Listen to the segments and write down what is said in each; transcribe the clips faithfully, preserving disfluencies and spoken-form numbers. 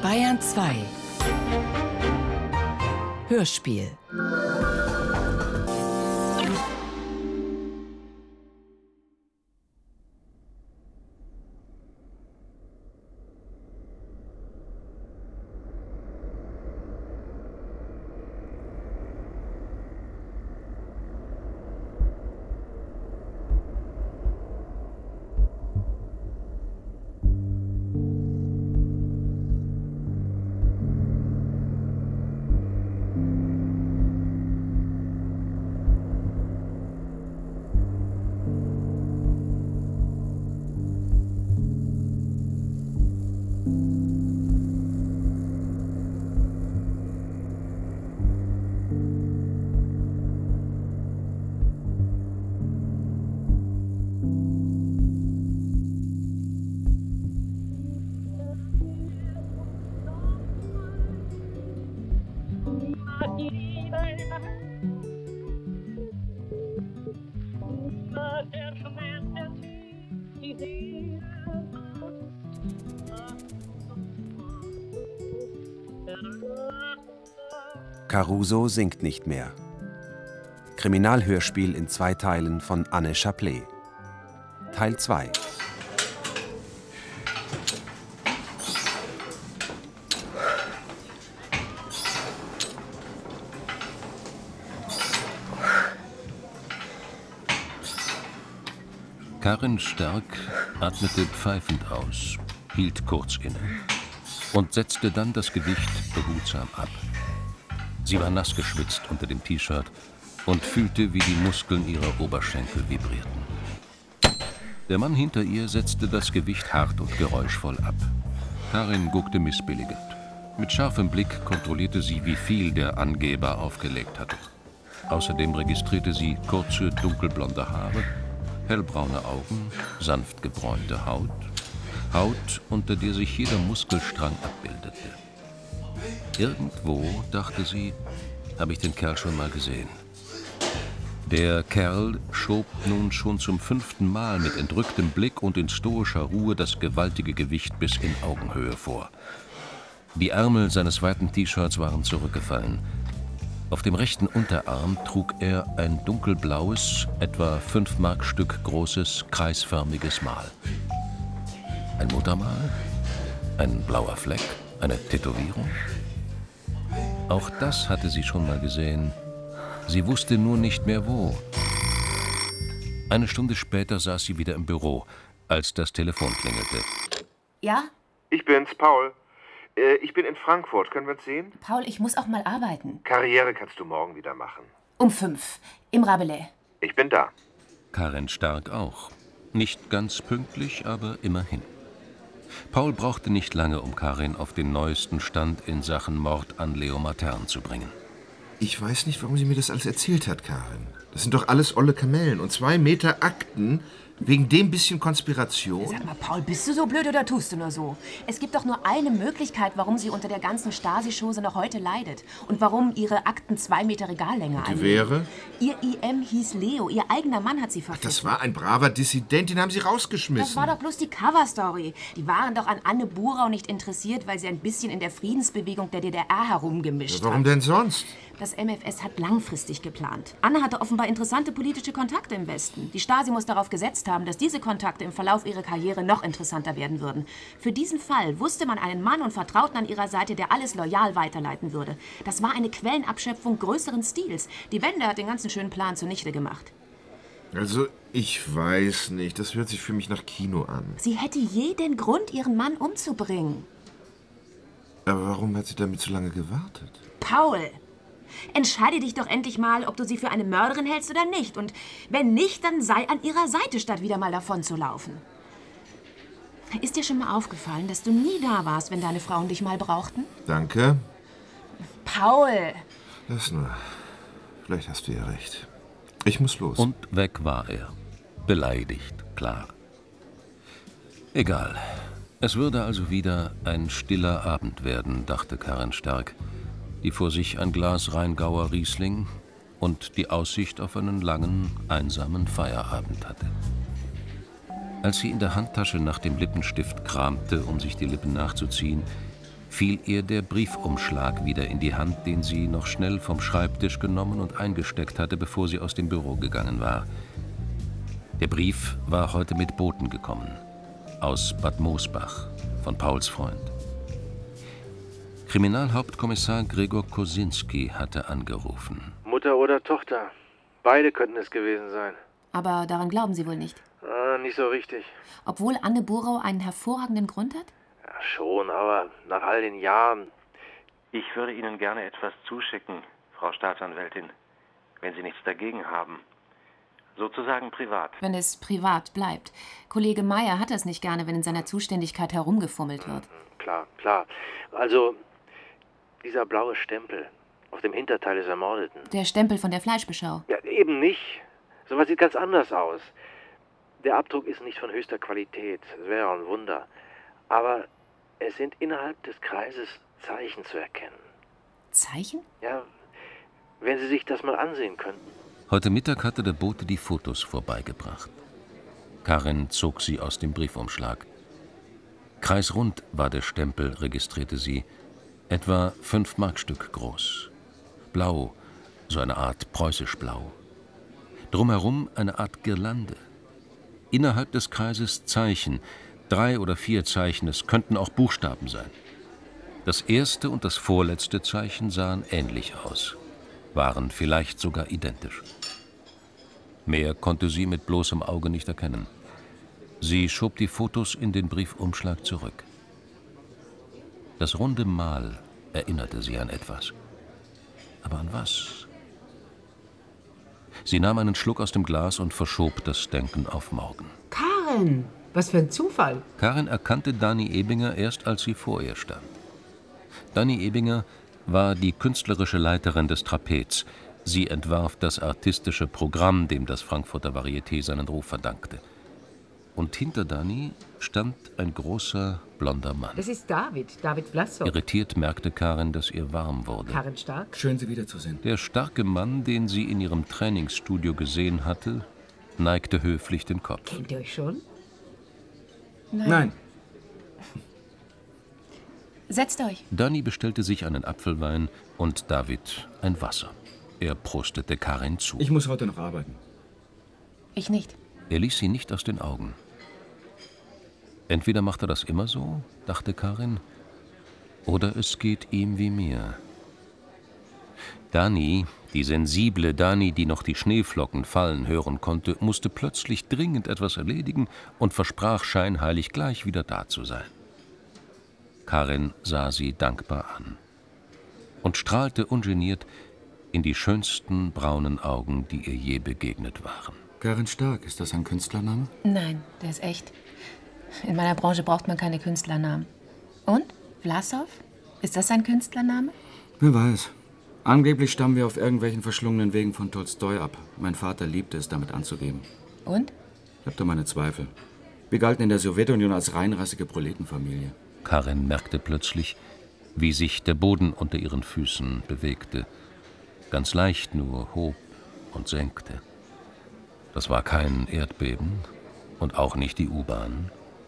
Bayern zwei Hörspiel. Caruso singt nicht mehr. Kriminalhörspiel in zwei Teilen von Anne Chaplet. Teil zwei. Karin Stark atmete pfeifend aus, hielt kurz inne und setzte dann das Gewicht behutsam ab. Sie war nass geschwitzt unter dem T-Shirt und fühlte, wie die Muskeln ihrer Oberschenkel vibrierten. Der Mann hinter ihr setzte das Gewicht hart und geräuschvoll ab. Karin guckte missbilligend. Mit scharfem Blick kontrollierte sie, wie viel der Angeber aufgelegt hatte. Außerdem registrierte sie kurze, dunkelblonde Haare, hellbraune Augen, sanft gebräunte Haut, Haut, unter der sich jeder Muskelstrang abbildete. Irgendwo, dachte sie, habe ich den Kerl schon mal gesehen. Der Kerl schob nun schon zum fünften Mal mit entrücktem Blick und in stoischer Ruhe das gewaltige Gewicht bis in Augenhöhe vor. Die Ärmel seines weiten T-Shirts waren zurückgefallen. Auf dem rechten Unterarm trug er ein dunkelblaues, etwa fünf Mark Stück großes, kreisförmiges Mal. Ein Muttermal? Ein blauer Fleck? Eine Tätowierung? Auch das hatte sie schon mal gesehen. Sie wusste nur nicht mehr wo. Eine Stunde später saß sie wieder im Büro, als das Telefon klingelte. Ja? Ich bin's, Paul. Äh, ich bin in Frankfurt. Können wir uns sehen? Paul, ich muss auch mal arbeiten. Karriere kannst du morgen wieder machen. Um fünf. Im Rabelais. Ich bin da. Karin Stark auch. Nicht ganz pünktlich, aber immerhin. Paul brauchte nicht lange, um Karin auf den neuesten Stand in Sachen Mord an Leo Matern zu bringen. Ich weiß nicht, warum sie mir das alles erzählt hat, Karin. Das sind doch alles olle Kamellen und zwei Meter Akten wegen dem bisschen Konspiration. Sag mal, Paul, bist du so blöd oder tust du nur so? Es gibt doch nur eine Möglichkeit, warum sie unter der ganzen Stasi-Chose noch heute leidet. Und warum ihre Akten zwei Meter Regallänge Die annehmen. wäre? Ihr I M hieß Leo. Ihr eigener Mann hat sie Ach, verpfiffen. das war ein braver Dissident, den haben sie rausgeschmissen. Das war doch bloß die Coverstory. Die waren doch an Anne Burau nicht interessiert, weil sie ein bisschen in der Friedensbewegung der D D R herumgemischt Ja, warum hat. denn sonst? Das M F S hat langfristig geplant. Anne hatte offenbar interessante politische Kontakte im Westen. Die Stasi muss darauf gesetzt haben, dass diese Kontakte im Verlauf ihrer Karriere noch interessanter werden würden. Für diesen Fall wusste man einen Mann und Vertrauten an ihrer Seite, der alles loyal weiterleiten würde. Das war eine Quellenabschöpfung größeren Stils. Die Wende hat den ganzen schönen Plan zunichte gemacht. Also, ich weiß nicht. Das hört sich für mich nach Kino an. Sie hätte jeden Grund, ihren Mann umzubringen. Aber warum hat sie damit so lange gewartet? Paul! Entscheide dich doch endlich mal, ob du sie für eine Mörderin hältst oder nicht. Und wenn nicht, dann sei an ihrer Seite, statt wieder mal davon zu laufen. Ist dir schon mal aufgefallen, dass du nie da warst, wenn deine Frauen dich mal brauchten? Danke. Paul! Lass nur. Vielleicht hast du ja recht. Ich muss los. Und weg war er. Beleidigt, klar. Egal. Es würde also wieder ein stiller Abend werden, dachte Karin Stark, die vor sich ein Glas Rheingauer Riesling und die Aussicht auf einen langen, einsamen Feierabend hatte. Als sie in der Handtasche nach dem Lippenstift kramte, um sich die Lippen nachzuziehen, fiel ihr der Briefumschlag wieder in die Hand, den sie noch schnell vom Schreibtisch genommen und eingesteckt hatte, bevor sie aus dem Büro gegangen war. Der Brief war heute mit Boten gekommen. Aus Bad Moosbach, von Pauls Freund. Kriminalhauptkommissar Gregor Kosinski hatte angerufen. Mutter oder Tochter. Beide könnten es gewesen sein. Aber daran glauben Sie wohl nicht. Ah, nicht so richtig. Obwohl Anne Burau einen hervorragenden Grund hat? Ja, schon, aber nach all den Jahren. Ich würde Ihnen gerne etwas zuschicken, Frau Staatsanwältin, wenn Sie nichts dagegen haben. Sozusagen privat. Wenn es privat bleibt. Kollege Meyer hat es nicht gerne, wenn in seiner Zuständigkeit herumgefummelt wird. Klar, klar. Also, dieser blaue Stempel auf dem Hinterteil des Ermordeten. Der Stempel von der Fleischbeschau. Ja, eben nicht. Sowas sieht ganz anders aus. Der Abdruck ist nicht von höchster Qualität. Das wäre auch ein Wunder. Aber es sind innerhalb des Kreises Zeichen zu erkennen. Zeichen? Ja, wenn Sie sich das mal ansehen könnten. Heute Mittag hatte der Bote die Fotos vorbeigebracht. Karin zog sie aus dem Briefumschlag. Kreisrund war der Stempel, registrierte sie. Etwa fünf Markstück groß. Blau, so eine Art preußisch Blau. Drumherum eine Art Girlande. Innerhalb des Kreises Zeichen, drei oder vier Zeichen, es könnten auch Buchstaben sein. Das erste und das vorletzte Zeichen sahen ähnlich aus, waren vielleicht sogar identisch. Mehr konnte sie mit bloßem Auge nicht erkennen. Sie schob die Fotos in den Briefumschlag zurück. Das runde Mal erinnerte sie an etwas. Aber an was? Sie nahm einen Schluck aus dem Glas und verschob das Denken auf morgen. Karin, was für ein Zufall. Karin erkannte Dani Ebinger erst, als sie vor ihr stand. Dani Ebinger war die künstlerische Leiterin des Trapez. Sie entwarf das artistische Programm, dem das Frankfurter Varieté seinen Ruf verdankte. Und hinter Dani stand ein großer, blonder Mann. Das ist David, David Vlassow. Irritiert merkte Karin, dass ihr warm wurde. Karin Stark. Schön, Sie wiederzusehen. Der starke Mann, den sie in ihrem Trainingsstudio gesehen hatte, neigte höflich den Kopf. Kennt ihr euch schon? Nein. Nein. Setzt euch. Dani bestellte sich einen Apfelwein und David ein Wasser. Er prostete Karin zu. Ich muss heute noch arbeiten. Ich nicht. Er ließ sie nicht aus den Augen. Entweder macht er das immer so, dachte Karin, oder es geht ihm wie mir. Dani, die sensible Dani, die noch die Schneeflocken fallen hören konnte, musste plötzlich dringend etwas erledigen und versprach scheinheilig gleich wieder da zu sein. Karin sah sie dankbar an und strahlte ungeniert in die schönsten braunen Augen, die ihr je begegnet waren. Karin Stark, ist das ein Künstlername? Nein, der ist echt. In meiner Branche braucht man keine Künstlernamen. Und? Vlassow? Ist das ein Künstlername? Wer weiß. Angeblich stammen wir auf irgendwelchen verschlungenen Wegen von Tolstoi ab. Mein Vater liebte es, damit anzugeben. Und? Ich habe da meine Zweifel. Wir galten in der Sowjetunion als reinrassige Proletenfamilie. Karin merkte plötzlich, wie sich der Boden unter ihren Füßen bewegte. Ganz leicht nur hob und senkte. Das war kein Erdbeben und auch nicht die U-Bahn.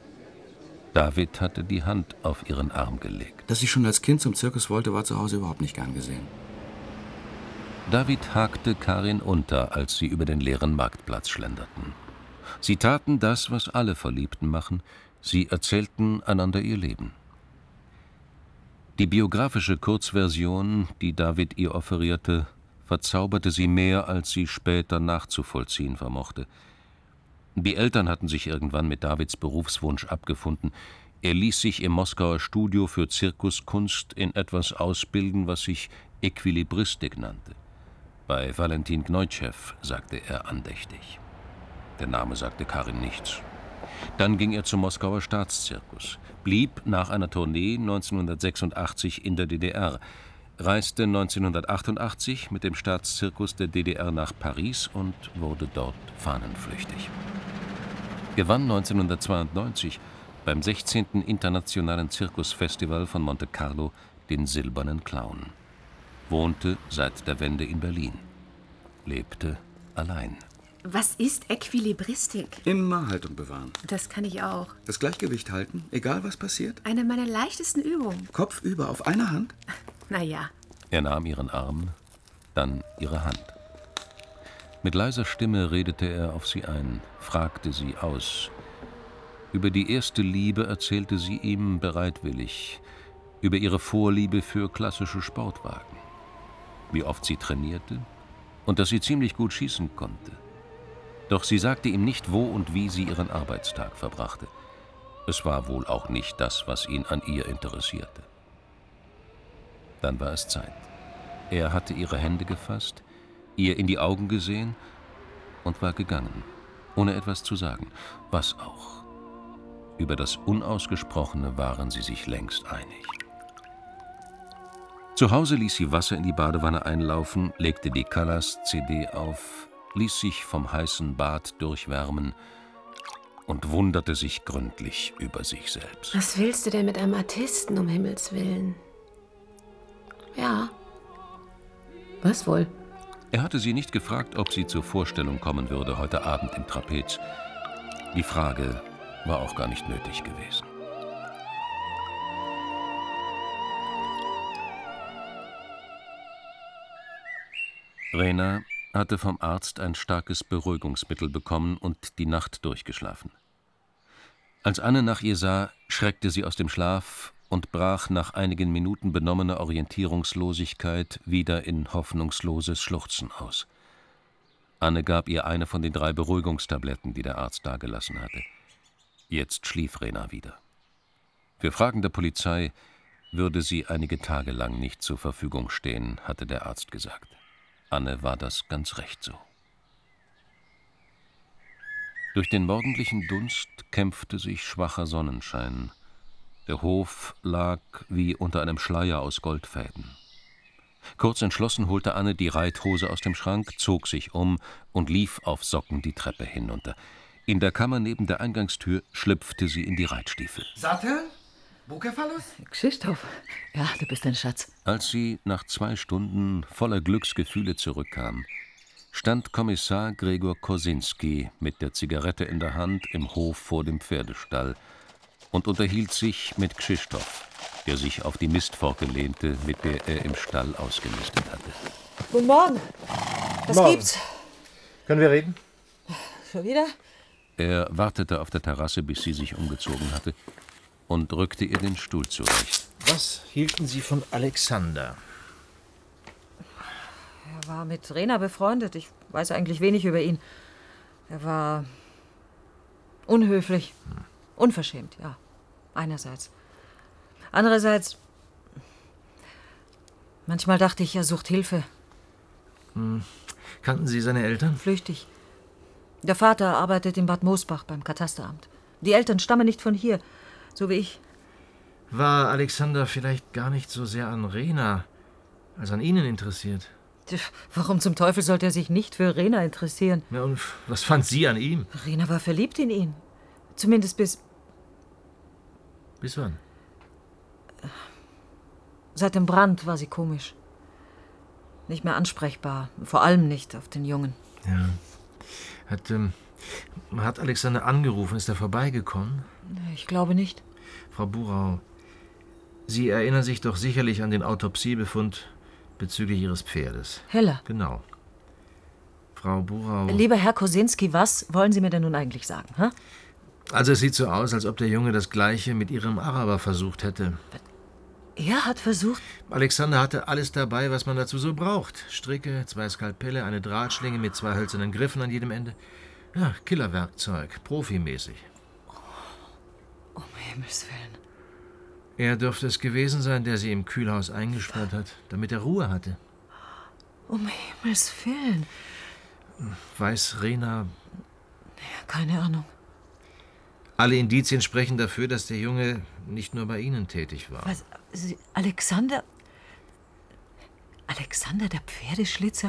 David hatte die Hand auf ihren Arm gelegt. Dass ich schon als Kind zum Zirkus wollte, war zu Hause überhaupt nicht gern gesehen. David hakte Karin unter, als sie über den leeren Marktplatz schlenderten. Sie taten das, was alle Verliebten machen. Sie erzählten einander ihr Leben. Die biografische Kurzversion, die David ihr offerierte, verzauberte sie mehr, als sie später nachzuvollziehen vermochte. Die Eltern hatten sich irgendwann mit Davids Berufswunsch abgefunden. Er ließ sich im Moskauer Studio für Zirkuskunst in etwas ausbilden, was sich Equilibristik nannte. Bei Valentin Gneutschew, sagte er andächtig. Der Name sagte Karin nichts. Dann ging er zum Moskauer Staatszirkus, blieb nach einer Tournee neunzehnhundertsechsundachtzig in der D D R, reiste neunzehnhundertachtundachtzig mit dem Staatszirkus der D D R nach Paris und wurde dort fahnenflüchtig. Gewann neunzehnhundertzweiundneunzig beim sechzehnten Internationalen Zirkusfestival von Monte Carlo den Silbernen Clown. Wohnte seit der Wende in Berlin. Lebte allein. Was ist Äquilibristik? Immer Haltung bewahren. Das kann ich auch. Das Gleichgewicht halten, egal was passiert. Eine meiner leichtesten Übungen. Kopf über auf einer Hand. Naja. Er nahm ihren Arm, dann ihre Hand. Mit leiser Stimme redete er auf sie ein, fragte sie aus. Über die erste Liebe erzählte sie ihm bereitwillig, über ihre Vorliebe für klassische Sportwagen, wie oft sie trainierte und dass sie ziemlich gut schießen konnte. Doch sie sagte ihm nicht, wo und wie sie ihren Arbeitstag verbrachte. Es war wohl auch nicht das, was ihn an ihr interessierte. Dann war es Zeit. Er hatte ihre Hände gefasst, ihr in die Augen gesehen und war gegangen, ohne etwas zu sagen. Was auch. Über das Unausgesprochene waren sie sich längst einig. Zu Hause ließ sie Wasser in die Badewanne einlaufen, legte die Callas-C D auf, ließ sich vom heißen Bad durchwärmen und wunderte sich gründlich über sich selbst. Was willst du denn mit einem Artisten, um Himmels Willen? Ja. Was wohl? Er hatte sie nicht gefragt, ob sie zur Vorstellung kommen würde heute Abend im Trapez. Die Frage war auch gar nicht nötig gewesen. Rena hatte vom Arzt ein starkes Beruhigungsmittel bekommen und die Nacht durchgeschlafen. Als Anne nach ihr sah, schreckte sie aus dem Schlaf und brach nach einigen Minuten benommener Orientierungslosigkeit wieder in hoffnungsloses Schluchzen aus. Anne gab ihr eine von den drei Beruhigungstabletten, die der Arzt dagelassen hatte. Jetzt schlief Rena wieder. Für Fragen der Polizei würde sie einige Tage lang nicht zur Verfügung stehen, hatte der Arzt gesagt. Anne war das ganz recht so. Durch den morgendlichen Dunst kämpfte sich schwacher Sonnenschein. Der Hof lag wie unter einem Schleier aus Goldfäden. Kurz entschlossen holte Anne die Reithose aus dem Schrank, zog sich um und lief auf Socken die Treppe hinunter. In der Kammer neben der Eingangstür schlüpfte sie in die Reitstiefel. Sattel? Bucephalus? Krzysztof, ja, du bist ein Schatz. Als sie nach zwei Stunden voller Glücksgefühle zurückkam, stand Kommissar Gregor Kosinski mit der Zigarette in der Hand im Hof vor dem Pferdestall und unterhielt sich mit Krzysztof, der sich auf die Mistforke lehnte, mit der er im Stall ausgemistet hatte. Guten Morgen. Was Morgen. gibt's? Können wir reden? Schon wieder? Er wartete auf der Terrasse, bis sie sich umgezogen hatte, und rückte ihr den Stuhl zurecht. Was hielten Sie von Alexander? Er war mit Rena befreundet. Ich weiß eigentlich wenig über ihn. Er war unhöflich, unverschämt, ja. Einerseits. Andererseits, manchmal dachte ich, er sucht Hilfe. Hm. Kannten Sie seine Eltern? Flüchtig. Der Vater arbeitet in Bad Mosbach beim Katasteramt. Die Eltern stammen nicht von hier, so wie ich. War Alexander vielleicht gar nicht so sehr an Rena, als an Ihnen interessiert? Warum zum Teufel sollte er sich nicht für Rena interessieren? Ja, und was fand sie an ihm? Rena war verliebt in ihn. Zumindest bis... Bis wann? Seit dem Brand war sie komisch. Nicht mehr ansprechbar. Vor allem nicht auf den Jungen. Ja. Hat, ähm, hat Alexander angerufen? Ist er vorbeigekommen? Ich glaube nicht. Frau Burau, Sie erinnern sich doch sicherlich an den Autopsiebefund bezüglich Ihres Pferdes. Heller. Genau. Frau Burau... Lieber Herr Kosinski, was wollen Sie mir denn nun eigentlich sagen? Hä? Also es sieht so aus, als ob der Junge das Gleiche mit Ihrem Araber versucht hätte. Er hat versucht... Alexander hatte alles dabei, was man dazu so braucht. Stricke, zwei Skalpelle, eine Drahtschlinge mit zwei hölzernen Griffen an jedem Ende. Ja, Killerwerkzeug, profimäßig. Um Himmels Willen. Er dürfte es gewesen sein, der sie im Kühlhaus eingesperrt hat, damit er Ruhe hatte. Um Himmels Willen. Weiß Rena... Keine Ahnung. Alle Indizien sprechen dafür, dass der Junge nicht nur bei Ihnen tätig war. Was? Sie, Alexander... Alexander, der Pferdeschlitzer?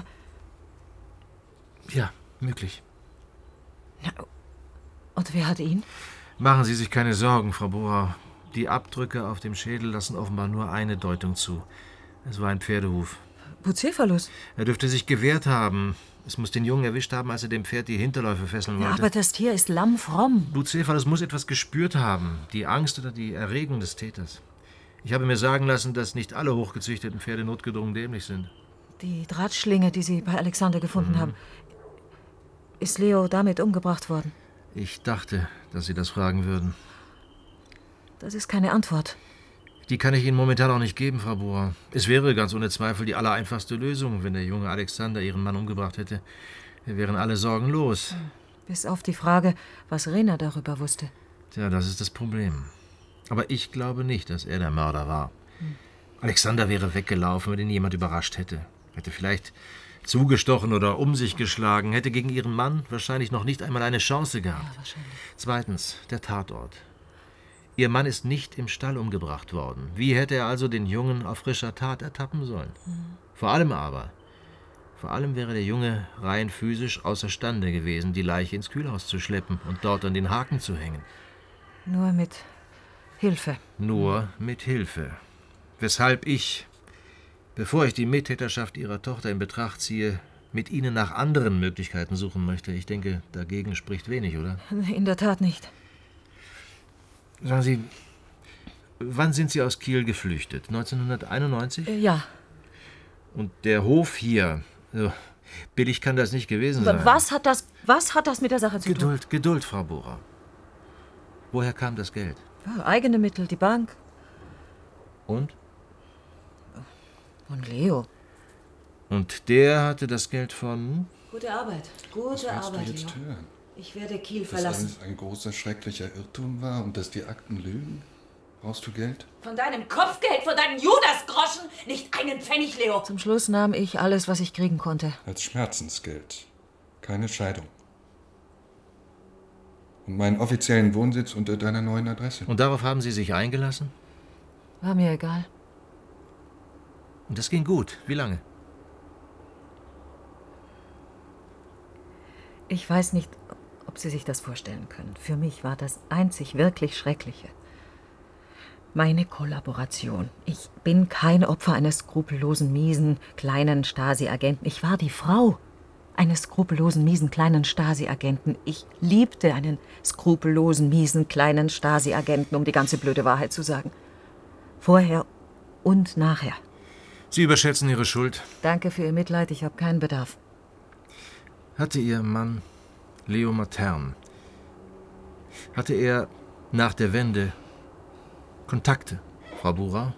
Ja, möglich. Na, und wer hat ihn? Machen Sie sich keine Sorgen, Frau Burau. Die Abdrücke auf dem Schädel lassen offenbar nur eine Deutung zu. Es war ein Pferdehuf. Bucephalus? Er dürfte sich gewehrt haben, Es muss den Jungen erwischt haben, als er dem Pferd die Hinterläufe fesseln wollte. Ja, aber das Tier ist lammfromm. Bucephalus muss etwas gespürt haben. Die Angst oder die Erregung des Täters. Ich habe mir sagen lassen, dass nicht alle hochgezüchteten Pferde notgedrungen dämlich sind. Die Drahtschlinge, die Sie bei Alexander gefunden Mhm. haben. Ist Leo damit umgebracht worden? Ich dachte, dass Sie das fragen würden. Das ist keine Antwort. Die kann ich Ihnen momentan auch nicht geben, Frau Bohrer. Es wäre ganz ohne Zweifel die allereinfachste Lösung, wenn der junge Alexander Ihren Mann umgebracht hätte. Wir wären alle sorgenlos. Bis auf die Frage, was Rena darüber wusste. Tja, das ist das Problem. Aber ich glaube nicht, dass er der Mörder war. Hm. Alexander wäre weggelaufen, wenn ihn jemand überrascht hätte. Hätte vielleicht zugestochen oder um sich geschlagen, hätte gegen ihren Mann wahrscheinlich noch nicht einmal eine Chance gehabt. Ja, wahrscheinlich. Zweitens, der Tatort. Ihr Mann ist nicht im Stall umgebracht worden. Wie hätte er also den Jungen auf frischer Tat ertappen sollen? Hm. Vor allem aber, vor allem wäre der Junge rein physisch außerstande gewesen, die Leiche ins Kühlhaus zu schleppen und dort an den Haken zu hängen. Nur mit Hilfe. Nur mit Hilfe. Weshalb ich, bevor ich die Mittäterschaft Ihrer Tochter in Betracht ziehe, mit Ihnen nach anderen Möglichkeiten suchen möchte. Ich denke, dagegen spricht wenig, oder? In der Tat nicht. Sagen Sie, wann sind Sie aus Kiel geflüchtet? neunzehnhunderteinundneunzig? Ja. Und der Hof hier, so billig kann das nicht gewesen sein. Was hat das, was hat das mit der Sache zu tun? Geduld, Geduld, Frau Bohrer. Woher kam das Geld? Ja, eigene Mittel, die Bank. Und? Von Leo. Und der hatte das Geld von... Gute Arbeit, gute Was willst Arbeit, du jetzt Leo. hören? Ich werde Kiel Dass verlassen. alles ein großer, schrecklicher Irrtum war und dass die Akten lügen? Brauchst du Geld? Von deinem Kopfgeld, von deinen Judasgroschen, nicht einen Pfennig, Leo. Zum Schluss nahm ich alles, was ich kriegen konnte. Als Schmerzensgeld. Keine Scheidung. Und meinen offiziellen Wohnsitz unter deiner neuen Adresse. Und darauf haben Sie sich eingelassen? War mir egal. Und das ging gut. Wie lange? Ich weiß nicht, ob Sie sich das vorstellen können. Für mich war das einzig wirklich Schreckliche meine Kollaboration. Ich bin kein Opfer eines skrupellosen, miesen, kleinen Stasi-Agenten. Ich war die Frau eines skrupellosen, miesen, kleinen Stasi-Agenten. Ich liebte einen skrupellosen, miesen, kleinen Stasi-Agenten, um die ganze blöde Wahrheit zu sagen. Vorher und nachher. Sie überschätzen Ihre Schuld. Danke für Ihr Mitleid, ich habe keinen Bedarf. Hatte Ihr Mann, Leo Matern, hatte er nach der Wende Kontakte, Frau Bohrer?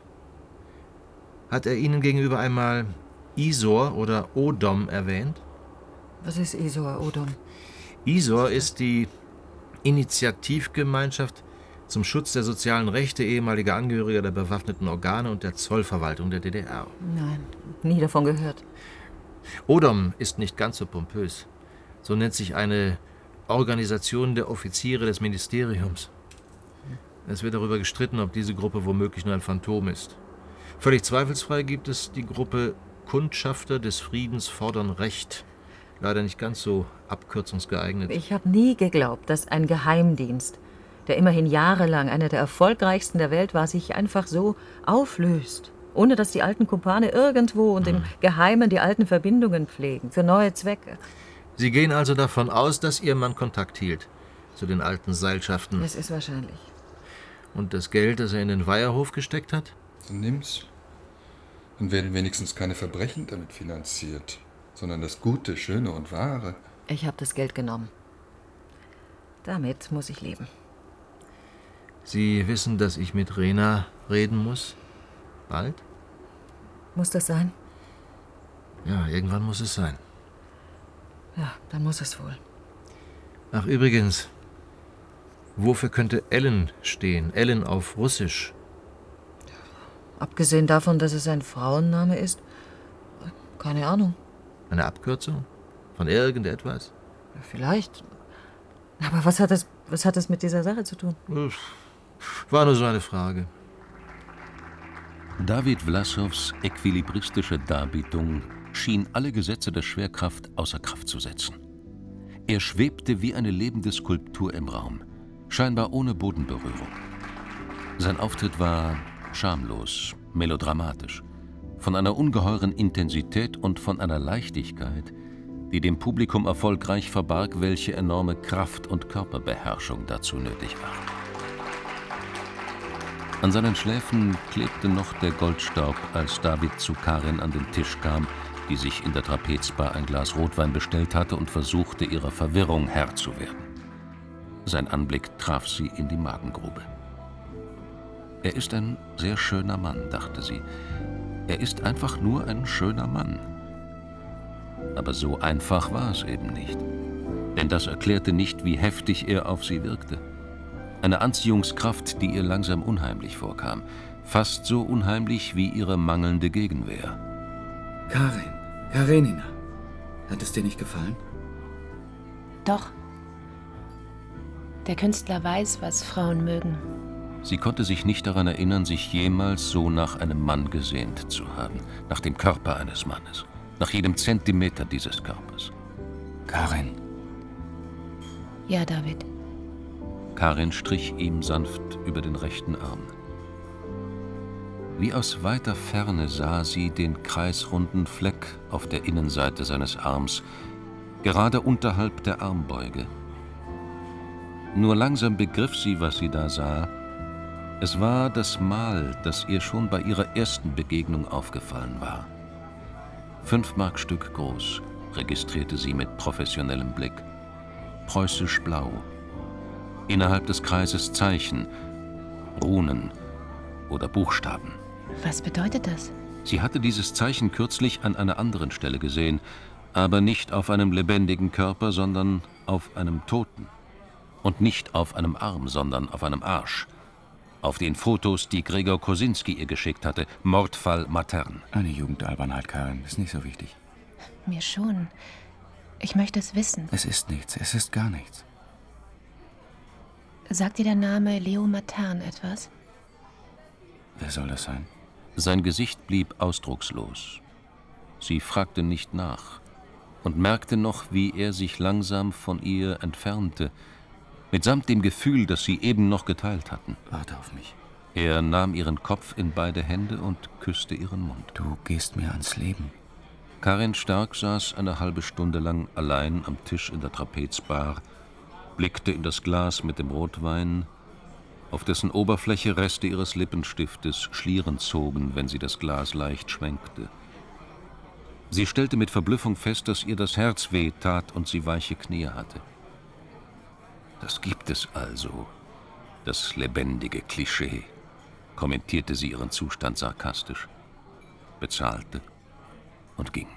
Hat er Ihnen gegenüber einmal Isor oder Odom erwähnt? Was ist Isor, Odom? Isor ist die Initiativgemeinschaft zum Schutz der sozialen Rechte ehemaliger Angehöriger der bewaffneten Organe und der Zollverwaltung der D D R. Nein, nie davon gehört. Odom ist nicht ganz so pompös. So nennt sich eine Organisation der Offiziere des Ministeriums. Es wird darüber gestritten, ob diese Gruppe womöglich nur ein Phantom ist. Völlig zweifelsfrei gibt es die Gruppe Kundschafter des Friedens fordern Recht. Leider nicht ganz so abkürzungsgeeignet. Ich habe nie geglaubt, dass ein Geheimdienst, der immerhin jahrelang einer der erfolgreichsten der Welt war, sich einfach so auflöst, ohne dass die alten Kumpane irgendwo und im Geheimen die alten Verbindungen pflegen, für neue Zwecke. Sie gehen also davon aus, dass Ihr Mann Kontakt hielt zu den alten Seilschaften. Das ist wahrscheinlich. Und das Geld, das er in den Weiherhof gesteckt hat? So nimm's. Dann werden wenigstens keine Verbrechen damit finanziert, sondern das Gute, Schöne und Wahre. Ich habe das Geld genommen. Damit muss ich leben. Sie wissen, dass ich mit Rena reden muss? Bald? Muss das sein? Ja, irgendwann muss es sein. Ja, dann muss es wohl. Ach, übrigens, wofür könnte Ellen stehen? Ellen auf Russisch. Abgesehen davon, dass es ein Frauenname ist, keine Ahnung. Eine Abkürzung? Von irgendetwas? Vielleicht. Aber was hat das, was hat das mit dieser Sache zu tun? War nur so eine Frage. David Vlassows equilibristische Darbietung schien alle Gesetze der Schwerkraft außer Kraft zu setzen. Er schwebte wie eine lebende Skulptur im Raum, scheinbar ohne Bodenberührung. Sein Auftritt war schamlos, melodramatisch, von einer ungeheuren Intensität und von einer Leichtigkeit, die dem Publikum erfolgreich verbarg, welche enorme Kraft und Körperbeherrschung dazu nötig war. An seinen Schläfen klebte noch der Goldstaub, als David zu Karin an den Tisch kam, die sich in der Trapezbar ein Glas Rotwein bestellt hatte und versuchte, ihrer Verwirrung Herr zu werden. Sein Anblick traf sie in die Magengrube. Er ist ein sehr schöner Mann, dachte sie. Er ist einfach nur ein schöner Mann. Aber so einfach war es eben nicht. Denn das erklärte nicht, wie heftig er auf sie wirkte. Eine Anziehungskraft, die ihr langsam unheimlich vorkam. Fast so unheimlich wie ihre mangelnde Gegenwehr. Karin, Karenina, hat es dir nicht gefallen? Doch. Der Künstler weiß, was Frauen mögen. Sie konnte sich nicht daran erinnern, sich jemals so nach einem Mann gesehnt zu haben. Nach dem Körper eines Mannes. Nach jedem Zentimeter dieses Körpers. Karin. Ja, David. Karin strich ihm sanft über den rechten Arm. Wie aus weiter Ferne sah sie den kreisrunden Fleck auf der Innenseite seines Arms, gerade unterhalb der Armbeuge. Nur langsam begriff sie, was sie da sah. Es war das Mal, das ihr schon bei ihrer ersten Begegnung aufgefallen war. Fünf Markstück groß, registrierte sie mit professionellem Blick. Preußisch blau. Innerhalb des Kreises Zeichen, Runen oder Buchstaben. Was bedeutet das? Sie hatte dieses Zeichen kürzlich an einer anderen Stelle gesehen, aber nicht auf einem lebendigen Körper, sondern auf einem Toten. Und nicht auf einem Arm, sondern auf einem Arsch. Auf den Fotos, die Gregor Kosinski ihr geschickt hatte. Mordfall Matern. Eine Jugendalbernheit, Karin. Ist nicht so wichtig. Mir schon. Ich möchte es wissen. Es ist nichts. Es ist gar nichts. Sagt dir der Name Leo Matern etwas? Wer soll das sein? Sein Gesicht blieb ausdruckslos. Sie fragte nicht nach und merkte noch, wie er sich langsam von ihr entfernte, mitsamt dem Gefühl, das sie eben noch geteilt hatten. Warte auf mich. Er nahm ihren Kopf in beide Hände und küsste ihren Mund. Du gehst mir ans Leben. Karin Stark saß eine halbe Stunde lang allein am Tisch in der Trapezbar, blickte in das Glas mit dem Rotwein, auf dessen Oberfläche Reste ihres Lippenstiftes Schlieren zogen, wenn sie das Glas leicht schwenkte. Sie stellte mit Verblüffung fest, dass ihr das Herz weh tat und sie weiche Knie hatte. Das gibt es also, das lebendige Klischee, kommentierte sie ihren Zustand sarkastisch, bezahlte und ging.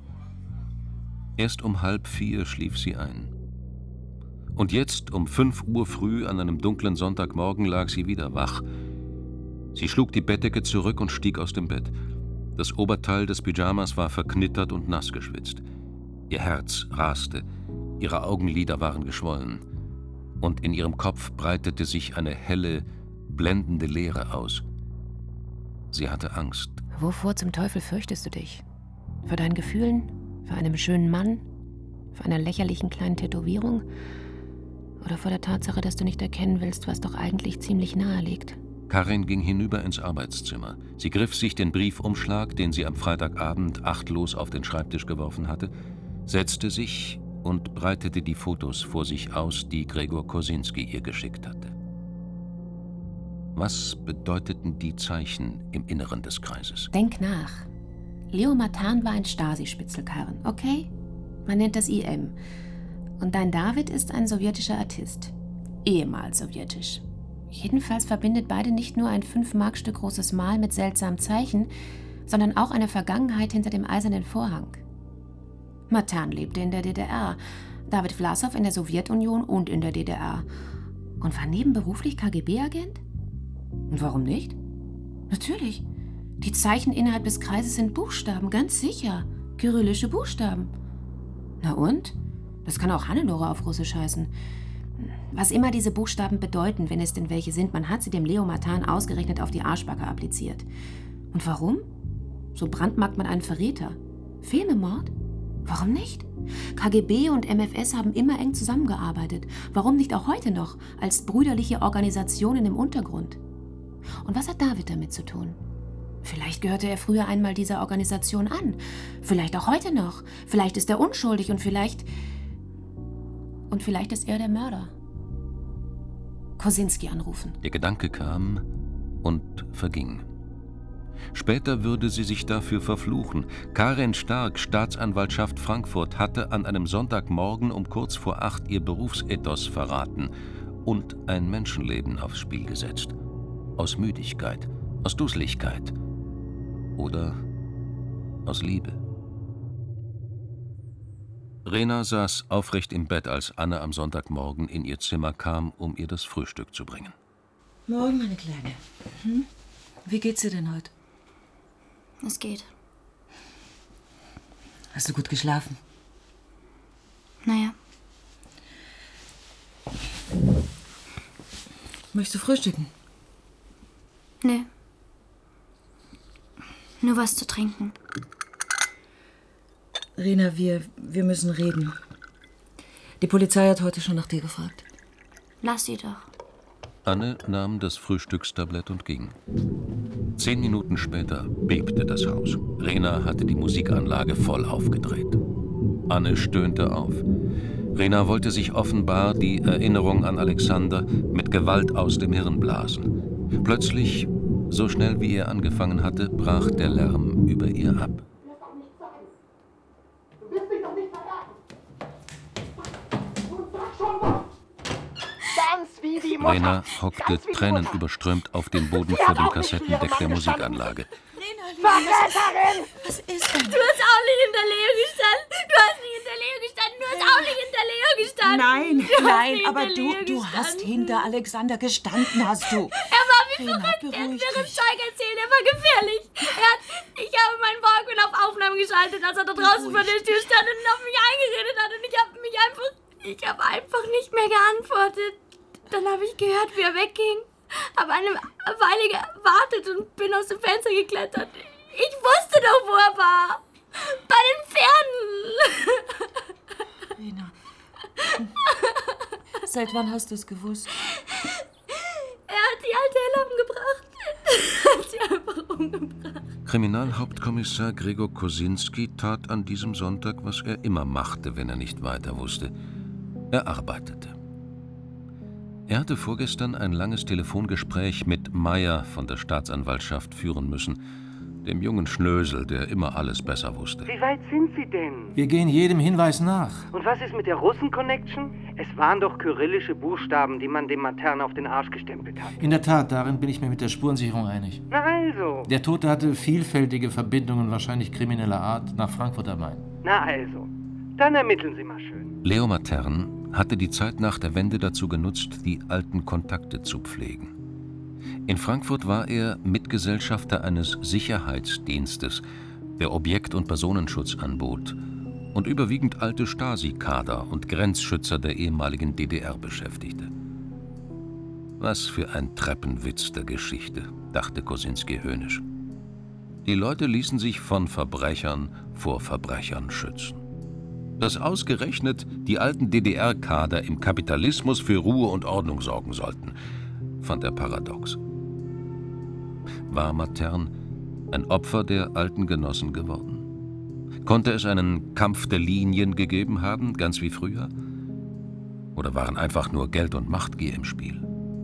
Erst um halb vier schlief sie ein. Und jetzt, um fünf Uhr früh an einem dunklen Sonntagmorgen, lag sie wieder wach. Sie schlug die Bettdecke zurück und stieg aus dem Bett. Das Oberteil des Pyjamas war verknittert und nass geschwitzt. Ihr Herz raste, ihre Augenlider waren geschwollen. Und in ihrem Kopf breitete sich eine helle, blendende Leere aus. Sie hatte Angst. Wovor zum Teufel fürchtest du dich? Vor deinen Gefühlen? Vor einem schönen Mann? Vor einer lächerlichen kleinen Tätowierung? Oder vor der Tatsache, dass du nicht erkennen willst, was doch eigentlich ziemlich nahe liegt? Karin ging hinüber ins Arbeitszimmer. Sie griff sich den Briefumschlag, den sie am Freitagabend achtlos auf den Schreibtisch geworfen hatte, setzte sich und breitete die Fotos vor sich aus, die Gregor Kosinski ihr geschickt hatte. Was bedeuteten die Zeichen im Inneren des Kreises? Denk nach. Leo Matern war ein Stasi-Spitzel, Karin, okay? Man nennt das I M. Und dein David ist ein sowjetischer Artist. Ehemals sowjetisch. Jedenfalls verbindet beide nicht nur ein fünf-Mark-Stück großes Mal mit seltsamen Zeichen, sondern auch eine Vergangenheit hinter dem eisernen Vorhang. Matern lebte in der D D R, David Vlasov in der Sowjetunion und in der D D R. Und war nebenberuflich K G B-Agent? Und warum nicht? Natürlich. Die Zeichen innerhalb des Kreises sind Buchstaben, ganz sicher. Kyrillische Buchstaben. Na und? Das kann auch Hannelore auf Russisch heißen. Was immer diese Buchstaben bedeuten, wenn es denn welche sind, man hat sie dem Leo Matern ausgerechnet auf die Arschbacke appliziert. Und warum? So brandmarkt man einen Verräter. Filmemord? Warum nicht? K G B und M F S haben immer eng zusammengearbeitet. Warum nicht auch heute noch, als brüderliche Organisationen im Untergrund? Und was hat David damit zu tun? Vielleicht gehörte er früher einmal dieser Organisation an. Vielleicht auch heute noch. Vielleicht ist er unschuldig und vielleicht... Und vielleicht ist er der Mörder. Kosinski anrufen. Der Gedanke kam und verging. Später würde sie sich dafür verfluchen. Karin Stark, Staatsanwaltschaft Frankfurt, hatte an einem Sonntagmorgen um kurz vor acht ihr Berufsethos verraten und ein Menschenleben aufs Spiel gesetzt. Aus Müdigkeit, aus Dusseligkeit oder aus Liebe. Rena saß aufrecht im Bett, als Anne am Sonntagmorgen in ihr Zimmer kam, um ihr das Frühstück zu bringen. Morgen, meine Kleine. Hm? Wie geht's dir denn heute? Es geht. Hast du gut geschlafen? Naja. Möchtest du frühstücken? Nee. Nur was zu trinken. Rena, wir, wir müssen reden. Die Polizei hat heute schon nach dir gefragt. Lass sie doch. Anne nahm das Frühstückstablett und ging. Zehn Minuten später bebte das Haus. Rena hatte die Musikanlage voll aufgedreht. Anne stöhnte auf. Rena wollte sich offenbar die Erinnerung an Alexander mit Gewalt aus dem Hirn blasen. Plötzlich, so schnell wie er angefangen hatte, brach der Lärm über ihr ab. Rena hockte tränenüberströmt auf dem Boden vor dem Kassettendeck der Musikanlage. Verbrecherin! Was ist denn? Du hast auch nicht in der Leo gestanden. Du hast nicht in der Leo gestanden. Du hast auch nicht in der Leo gestanden. Nein, du nein, aber du, du hast hinter Alexander gestanden, hast du. Er war wie Rena, verrückt. Er hat beruhig mir dich. Zeug erzählt. Er war gefährlich. Er hat, ich habe meinen Walkman auf Aufnahme geschaltet, als er da draußen vor der Tür stand und auf mich eingeredet hat. Und ich habe mich einfach, ich habe einfach nicht mehr geantwortet. Dann habe ich gehört, wie er wegging. Habe eine Weile gewartet und bin aus dem Fenster geklettert. Ich wusste doch, wo er war. Bei den Pferden. Rena. Seit wann hast du es gewusst? Er hat die alte Hella umgebracht. Er hat sie einfach umgebracht. Kriminalhauptkommissar Gregor Kosinski tat an diesem Sonntag, was er immer machte, wenn er nicht weiter wusste. Er arbeitete. Er hatte vorgestern ein langes Telefongespräch mit Meyer von der Staatsanwaltschaft führen müssen, dem jungen Schnösel, der immer alles besser wusste. Wie weit sind Sie denn? Wir gehen jedem Hinweis nach. Und was ist mit der Russen-Connection? Es waren doch kyrillische Buchstaben, die man dem Matern auf den Arsch gestempelt hat. In der Tat, darin bin ich mir mit der Spurensicherung einig. Na also. Der Tote hatte vielfältige Verbindungen, wahrscheinlich krimineller Art, nach Frankfurt am Main. Na also. Dann ermitteln Sie mal schön. Leo Matern hatte die Zeit nach der Wende dazu genutzt, die alten Kontakte zu pflegen. In Frankfurt war er Mitgesellschafter eines Sicherheitsdienstes, der Objekt- und Personenschutz anbot und überwiegend alte Stasi-Kader und Grenzschützer der ehemaligen D D R beschäftigte. Was für ein Treppenwitz der Geschichte, dachte Kosinski höhnisch. Die Leute ließen sich von Verbrechern vor Verbrechern schützen. Dass ausgerechnet die alten D D R-Kader im Kapitalismus für Ruhe und Ordnung sorgen sollten, fand er paradox. War Matern ein Opfer der alten Genossen geworden? Konnte es einen Kampf der Linien gegeben haben, ganz wie früher? Oder waren einfach nur Geld und Machtgier im Spiel?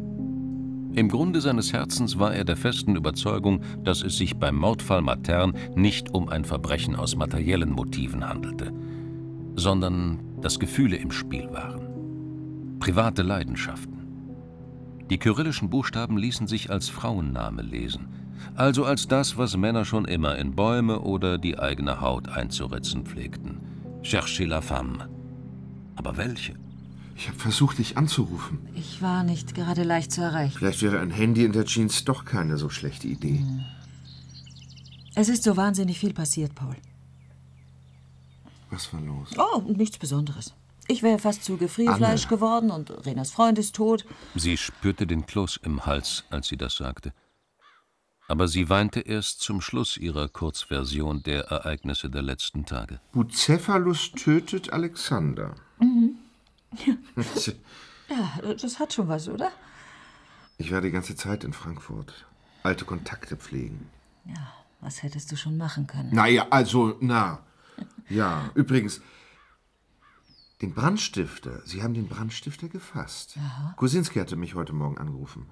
Im Grunde seines Herzens war er der festen Überzeugung, dass es sich beim Mordfall Matern nicht um ein Verbrechen aus materiellen Motiven handelte, sondern dass Gefühle im Spiel waren. Private Leidenschaften. Die kyrillischen Buchstaben ließen sich als Frauenname lesen, also als das, was Männer schon immer in Bäume oder die eigene Haut einzuritzen pflegten. Cherchez la femme. Aber welche? Ich habe versucht, dich anzurufen. Ich war nicht gerade leicht zu erreichen. Vielleicht wäre ein Handy in der Jeans doch keine so schlechte Idee. Hm. Es ist so wahnsinnig viel passiert, Paul. Was war los? Oh, nichts Besonderes. Ich wäre fast zu Gefrierfleisch Anne. geworden und Renas Freund ist tot. Sie spürte den Kloß im Hals, als sie das sagte. Aber sie weinte erst zum Schluss ihrer Kurzversion der Ereignisse der letzten Tage. Bucephalus tötet Alexander. Mhm. Ja, das hat schon was, oder? Ich war die ganze Zeit in Frankfurt. Alte Kontakte pflegen. Ja, was hättest du schon machen können? Naja, also, na. Ja, übrigens, den Brandstifter, Sie haben den Brandstifter gefasst. Aha. Kosinski hatte mich heute Morgen angerufen.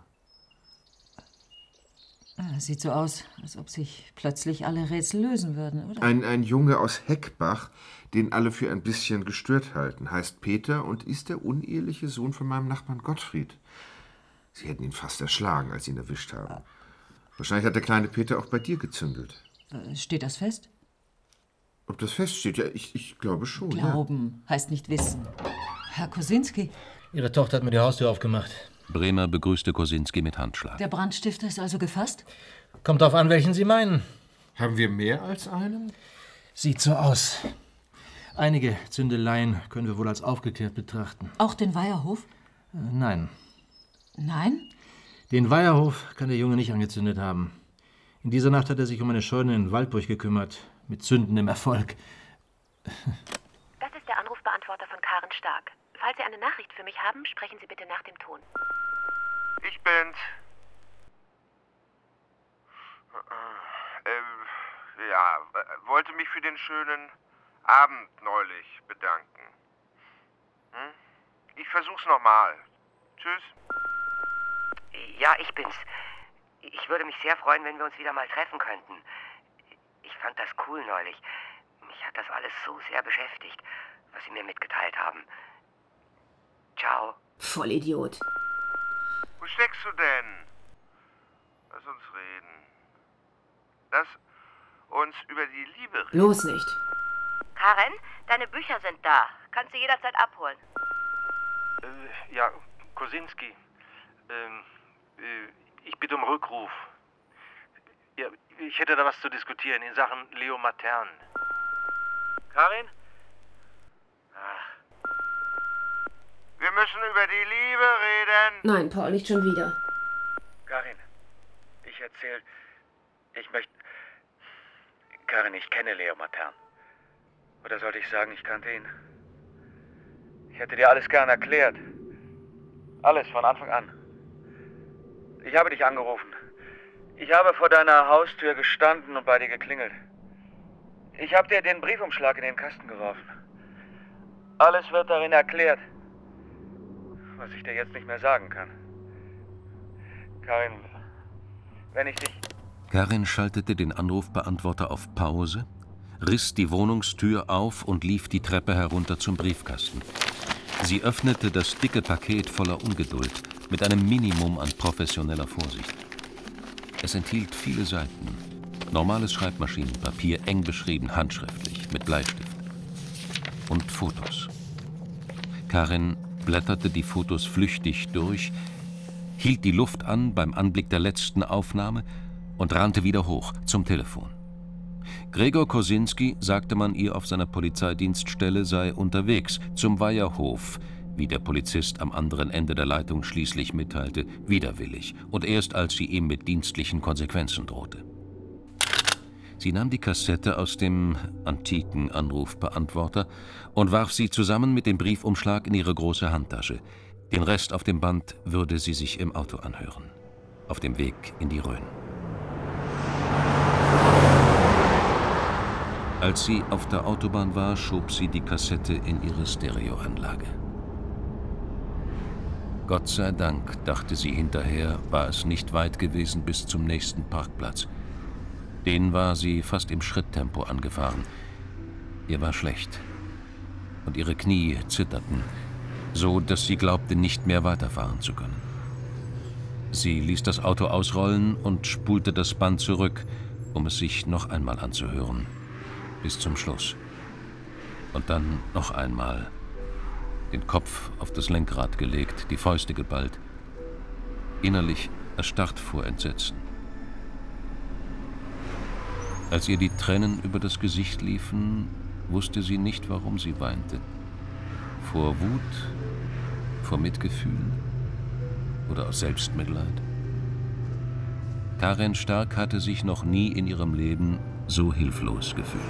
Es sieht so aus, als ob sich plötzlich alle Rätsel lösen würden, oder? Ein, ein Junge aus Heckbach, den alle für ein bisschen gestört halten, heißt Peter und ist der uneheliche Sohn von meinem Nachbarn Gottfried. Sie hätten ihn fast erschlagen, als sie ihn erwischt haben. Wahrscheinlich hat der kleine Peter auch bei dir gezündelt. Steht das fest? Ob das feststeht? Ja, ich, ich glaube schon. Glauben ja. heißt nicht wissen. Herr Kosinski. Ihre Tochter hat mir die Haustür aufgemacht. Bremer begrüßte Kosinski mit Handschlag. Der Brandstifter ist also gefasst? Kommt drauf an, welchen Sie meinen. Haben wir mehr als einen? Sieht so aus. Einige Zündeleien können wir wohl als aufgeklärt betrachten. Auch den Weiherhof? Äh, nein. Nein? Den Weiherhof kann der Junge nicht angezündet haben. In dieser Nacht hat er sich um eine Scheune in Waldburg gekümmert. Mit zündendem Erfolg. Das ist der Anrufbeantworter von Karen Stark. Falls Sie eine Nachricht für mich haben, sprechen Sie bitte nach dem Ton. Ich bin's. Äh, ja, wollte mich für den schönen Abend neulich bedanken. Hm? Ich versuch's nochmal. Tschüss. Ja, ich bin's. Ich würde mich sehr freuen, wenn wir uns wieder mal treffen könnten. Ich fand das cool neulich. Mich hat das alles so sehr beschäftigt, was Sie mir mitgeteilt haben. Ciao. Vollidiot. Wo steckst du denn? Lass uns reden. Lass uns über die Liebe reden. Bloß nicht. Karen, deine Bücher sind da. Kannst du jederzeit abholen. Äh, ja, Kosinski. Ähm, äh, ich bitte um Rückruf. Ja, ich hätte da was zu diskutieren in Sachen Leo Matern. Karin? Ach. Wir müssen über die Liebe reden. Nein, Paul, nicht schon wieder. Karin, ich erzähl... Ich möchte... Karin, ich kenne Leo Matern. Oder sollte ich sagen, ich kannte ihn? Ich hätte dir alles gern erklärt. Alles, von Anfang an. Ich habe dich angerufen. Ich habe vor deiner Haustür gestanden und bei dir geklingelt. Ich habe dir den Briefumschlag in den Kasten geworfen. Alles wird darin erklärt, was ich dir jetzt nicht mehr sagen kann. Karin, wenn ich dich... Karin schaltete den Anrufbeantworter auf Pause, riss die Wohnungstür auf und lief die Treppe herunter zum Briefkasten. Sie öffnete das dicke Paket voller Ungeduld, mit einem Minimum an professioneller Vorsicht. Es enthielt viele Seiten, normales Schreibmaschinenpapier, eng beschrieben, handschriftlich, mit Bleistift. Und Fotos. Karin blätterte die Fotos flüchtig durch, hielt die Luft an beim Anblick der letzten Aufnahme und rannte wieder hoch zum Telefon. Gregor Kosinski, sagte man ihr auf seiner Polizeidienststelle, sei unterwegs zum Weiherhof, wie der Polizist am anderen Ende der Leitung schließlich mitteilte, widerwillig und erst als sie ihm mit dienstlichen Konsequenzen drohte. Sie nahm die Kassette aus dem antiken Anrufbeantworter und warf sie zusammen mit dem Briefumschlag in ihre große Handtasche. Den Rest auf dem Band würde sie sich im Auto anhören, auf dem Weg in die Rhön. Als sie auf der Autobahn war, schob sie die Kassette in ihre Stereoanlage. Gott sei Dank, dachte sie hinterher, war es nicht weit gewesen bis zum nächsten Parkplatz. Den war sie fast im Schritttempo angefahren. Ihr war schlecht und ihre Knie zitterten, so dass sie glaubte, nicht mehr weiterfahren zu können. Sie ließ das Auto ausrollen und spulte das Band zurück, um es sich noch einmal anzuhören. Bis zum Schluss. Und dann noch einmal. Den Kopf auf das Lenkrad gelegt, die Fäuste geballt. Innerlich erstarrt vor Entsetzen. Als ihr die Tränen über das Gesicht liefen, wusste sie nicht, warum sie weinte. Vor Wut, vor Mitgefühl oder aus Selbstmitleid. Karin Stark hatte sich noch nie in ihrem Leben so hilflos gefühlt.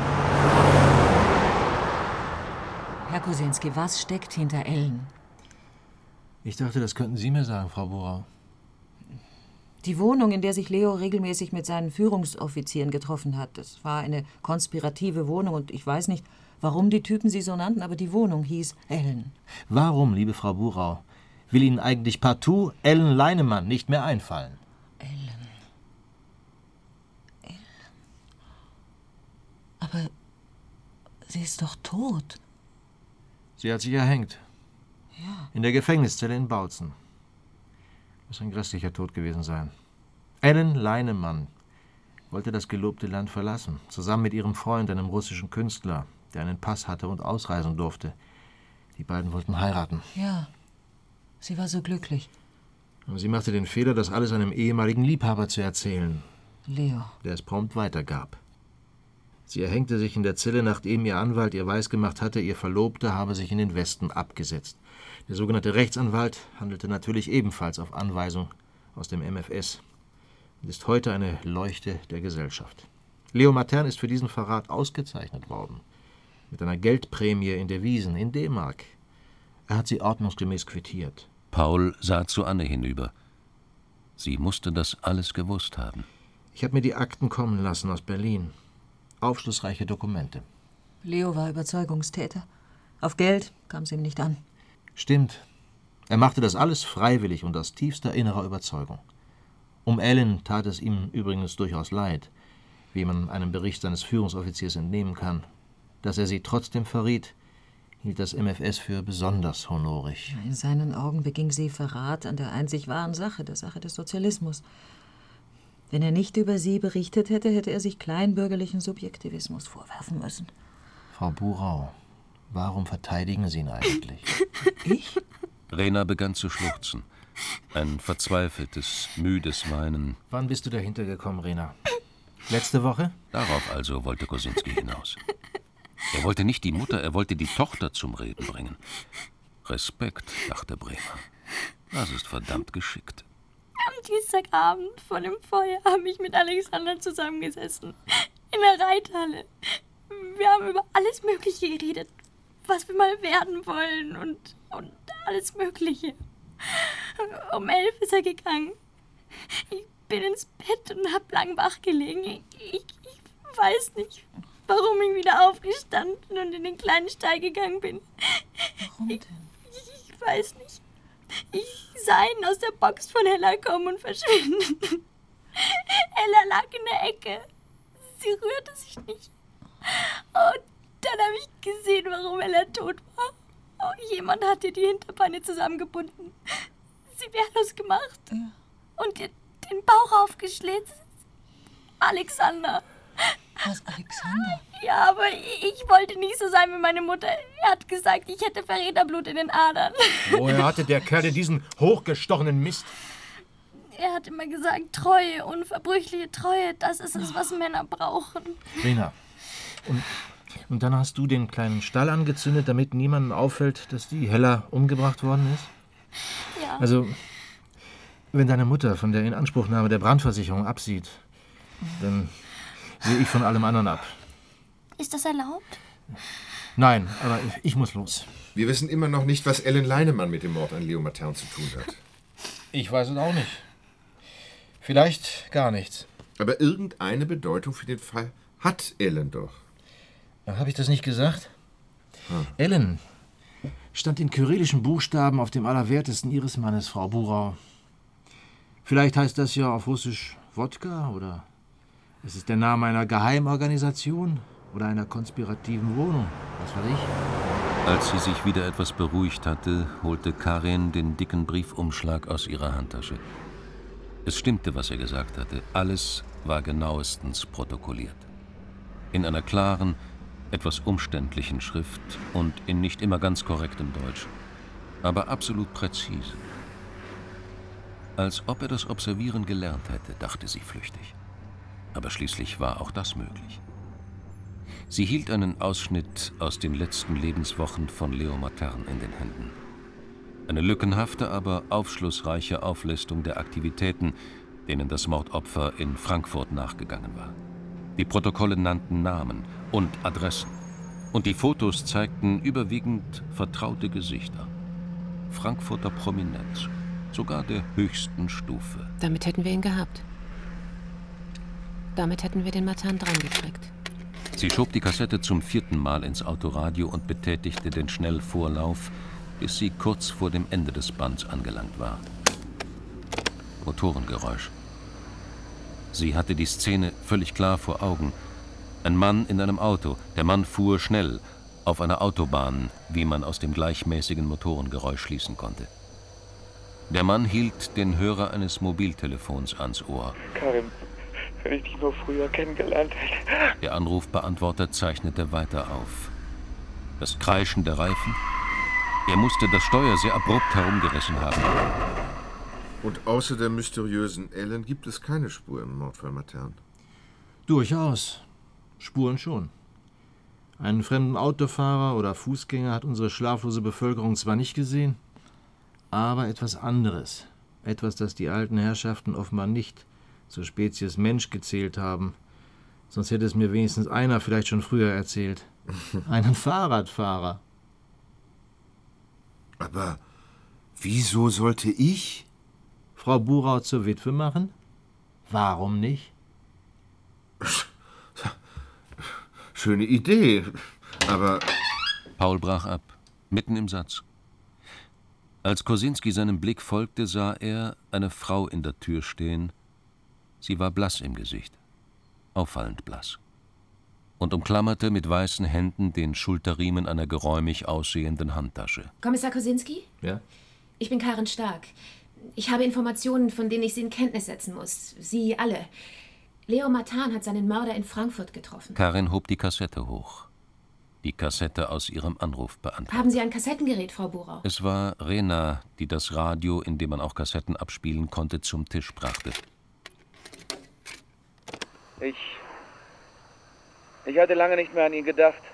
Herr Kosinski, was steckt hinter Ellen? Ich dachte, das könnten Sie mir sagen, Frau Borau. Die Wohnung, in der sich Leo regelmäßig mit seinen Führungsoffizieren getroffen hat, das war eine konspirative Wohnung und ich weiß nicht, warum die Typen sie so nannten, aber die Wohnung hieß Ellen. Warum, liebe Frau Burau, will Ihnen eigentlich partout Ellen Leinemann nicht mehr einfallen? Ellen. Ellen. Aber sie ist doch tot. Sie hat sich erhängt. Ja. In der Gefängniszelle in Bautzen. Muss ein grässlicher Tod gewesen sein. Ellen Leinemann wollte das gelobte Land verlassen, zusammen mit ihrem Freund, einem russischen Künstler, der einen Pass hatte und ausreisen durfte. Die beiden wollten heiraten. Ja, sie war so glücklich. Und sie machte den Fehler, das alles einem ehemaligen Liebhaber zu erzählen. Leo. Der es prompt weitergab. Sie erhängte sich in der Zelle, nachdem ihr Anwalt ihr weisgemacht hatte, ihr Verlobter habe sich in den Westen abgesetzt. Der sogenannte Rechtsanwalt handelte natürlich ebenfalls auf Anweisung aus dem M F S und ist heute eine Leuchte der Gesellschaft. Leo Matern ist für diesen Verrat ausgezeichnet worden. Mit einer Geldprämie in Devisen, in D-Mark. Er hat sie ordnungsgemäß quittiert. Paul sah zu Anne hinüber. Sie musste das alles gewusst haben. Ich habe mir die Akten kommen lassen aus Berlin. Aufschlussreiche Dokumente. Leo war Überzeugungstäter. Auf Geld kam es ihm nicht an. Stimmt. Er machte das alles freiwillig und aus tiefster innerer Überzeugung. Um Ellen tat es ihm übrigens durchaus leid, wie man einem Bericht seines Führungsoffiziers entnehmen kann. Dass er sie trotzdem verriet, hielt das M F S für besonders honorig. In seinen Augen beging sie Verrat an der einzig wahren Sache, der Sache des Sozialismus. Wenn er nicht über sie berichtet hätte, hätte er sich kleinbürgerlichen Subjektivismus vorwerfen müssen. Frau Burau, warum verteidigen Sie ihn eigentlich? Ich? Rena begann zu schluchzen. Ein verzweifeltes, müdes Weinen. Wann bist du dahinter gekommen, Rena? Letzte Woche? Darauf also wollte Kosinski hinaus. Er wollte nicht die Mutter, er wollte die Tochter zum Reden bringen. Respekt, dachte Bremer. Das ist verdammt geschickt. Am Dienstagabend vor dem Feuer habe ich mit Alexander zusammengesessen. In der Reithalle. Wir haben über alles Mögliche geredet, was wir mal werden wollen und, und alles Mögliche. Um elf ist er gegangen. Ich bin ins Bett und hab lang wach gelegen. Ich, ich, ich weiß nicht, warum ich wieder aufgestanden und in den kleinen Stall gegangen bin. Warum denn? Ich, ich weiß nicht. Ich sah ihn aus der Box von Hella kommen und verschwinden. Hella lag in der Ecke. Sie rührte sich nicht. Und dann habe ich gesehen, warum Hella tot war. Oh, jemand hat ihr die Hinterbeine zusammengebunden, sie wehrlos gemacht ja. und ihr den Bauch aufgeschlitzt. Alexander. Was, Alexander? Ja, aber ich wollte nicht so sein wie meine Mutter. Er hat gesagt, ich hätte Verräterblut in den Adern. Woher hatte der Kerl denn diesen hochgestochenen Mist? Er hat immer gesagt, Treue, unverbrüchliche Treue, das ist es, was Männer brauchen. Rena, und, und dann hast du den kleinen Stall angezündet, damit niemandem auffällt, dass die Hella umgebracht worden ist? Ja. Also, wenn deine Mutter von der Inanspruchnahme der Brandversicherung absieht, dann sehe ich von allem anderen ab. Ist das erlaubt? Nein, aber ich muss los. Wir wissen immer noch nicht, was Ellen Leinemann mit dem Mord an Leo Matern zu tun hat. Ich weiß es auch nicht. Vielleicht gar nichts. Aber irgendeine Bedeutung für den Fall hat Ellen doch. Habe ich das nicht gesagt? Hm. Ellen stand in kyrillischen Buchstaben auf dem Allerwertesten ihres Mannes, Frau Burau. Vielleicht heißt das ja auf Russisch Wodka oder es ist der Name einer Geheimorganisation oder einer konspirativen Wohnung. Was weiß ich? Als sie sich wieder etwas beruhigt hatte, holte Karin den dicken Briefumschlag aus ihrer Handtasche. Es stimmte, was er gesagt hatte. Alles war genauestens protokolliert. In einer klaren, etwas umständlichen Schrift und in nicht immer ganz korrektem Deutsch, aber absolut präzise. Als ob er das Observieren gelernt hätte, dachte sie flüchtig. Aber schließlich war auch das möglich. Sie hielt einen Ausschnitt aus den letzten Lebenswochen von Leo Matern in den Händen. Eine lückenhafte, aber aufschlussreiche Auflistung der Aktivitäten, denen das Mordopfer in Frankfurt nachgegangen war. Die Protokolle nannten Namen und Adressen. Und die Fotos zeigten überwiegend vertraute Gesichter. Frankfurter Prominenz. sogar der höchsten Stufe. Damit hätten wir ihn gehabt. Damit hätten wir den Matern drangekriegt. Sie schob die Kassette zum vierten Mal ins Autoradio und betätigte den Schnellvorlauf, bis sie kurz vor dem Ende des Bands angelangt war. Motorengeräusch. Sie hatte die Szene völlig klar vor Augen. Ein Mann in einem Auto. Der Mann fuhr schnell, auf einer Autobahn, wie man aus dem gleichmäßigen Motorengeräusch schließen konnte. Der Mann hielt den Hörer eines Mobiltelefons ans Ohr. Karim, wenn ich dich nur früher kennengelernt hätte. Der Anrufbeantworter zeichnete weiter auf. Das Kreischen der Reifen. Er musste das Steuer sehr abrupt herumgerissen haben. Und außer der mysteriösen Ellen gibt es keine Spur im Mordfall Matern. Durchaus. Spuren schon. Einen fremden Autofahrer oder Fußgänger hat unsere schlaflose Bevölkerung zwar nicht gesehen, aber etwas anderes. Etwas, das die alten Herrschaften offenbar nicht zur Spezies Mensch gezählt haben. Sonst hätte es mir wenigstens einer vielleicht schon früher erzählt. Einen Fahrradfahrer. Aber wieso sollte ich Frau Burau zur Witwe machen? Warum nicht? Schöne Idee, aber... Paul brach ab, mitten im Satz. Als Kosinski seinem Blick folgte, sah er eine Frau in der Tür stehen. Sie war blass im Gesicht, auffallend blass, und umklammerte mit weißen Händen den Schulterriemen einer geräumig aussehenden Handtasche. Kommissar Kosinski? Ja? Ich bin Karin Stark. Ich habe Informationen, von denen ich Sie in Kenntnis setzen muss. Sie alle. Leo Matern hat seinen Mörder in Frankfurt getroffen. Karin hob die Kassette hoch. Die Kassette aus ihrem Anrufbeantworter. Haben Sie ein Kassettengerät, Frau Burau? Es war Rena, die das Radio, in dem man auch Kassetten abspielen konnte, zum Tisch brachte. Ich... Ich hatte lange nicht mehr an ihn gedacht.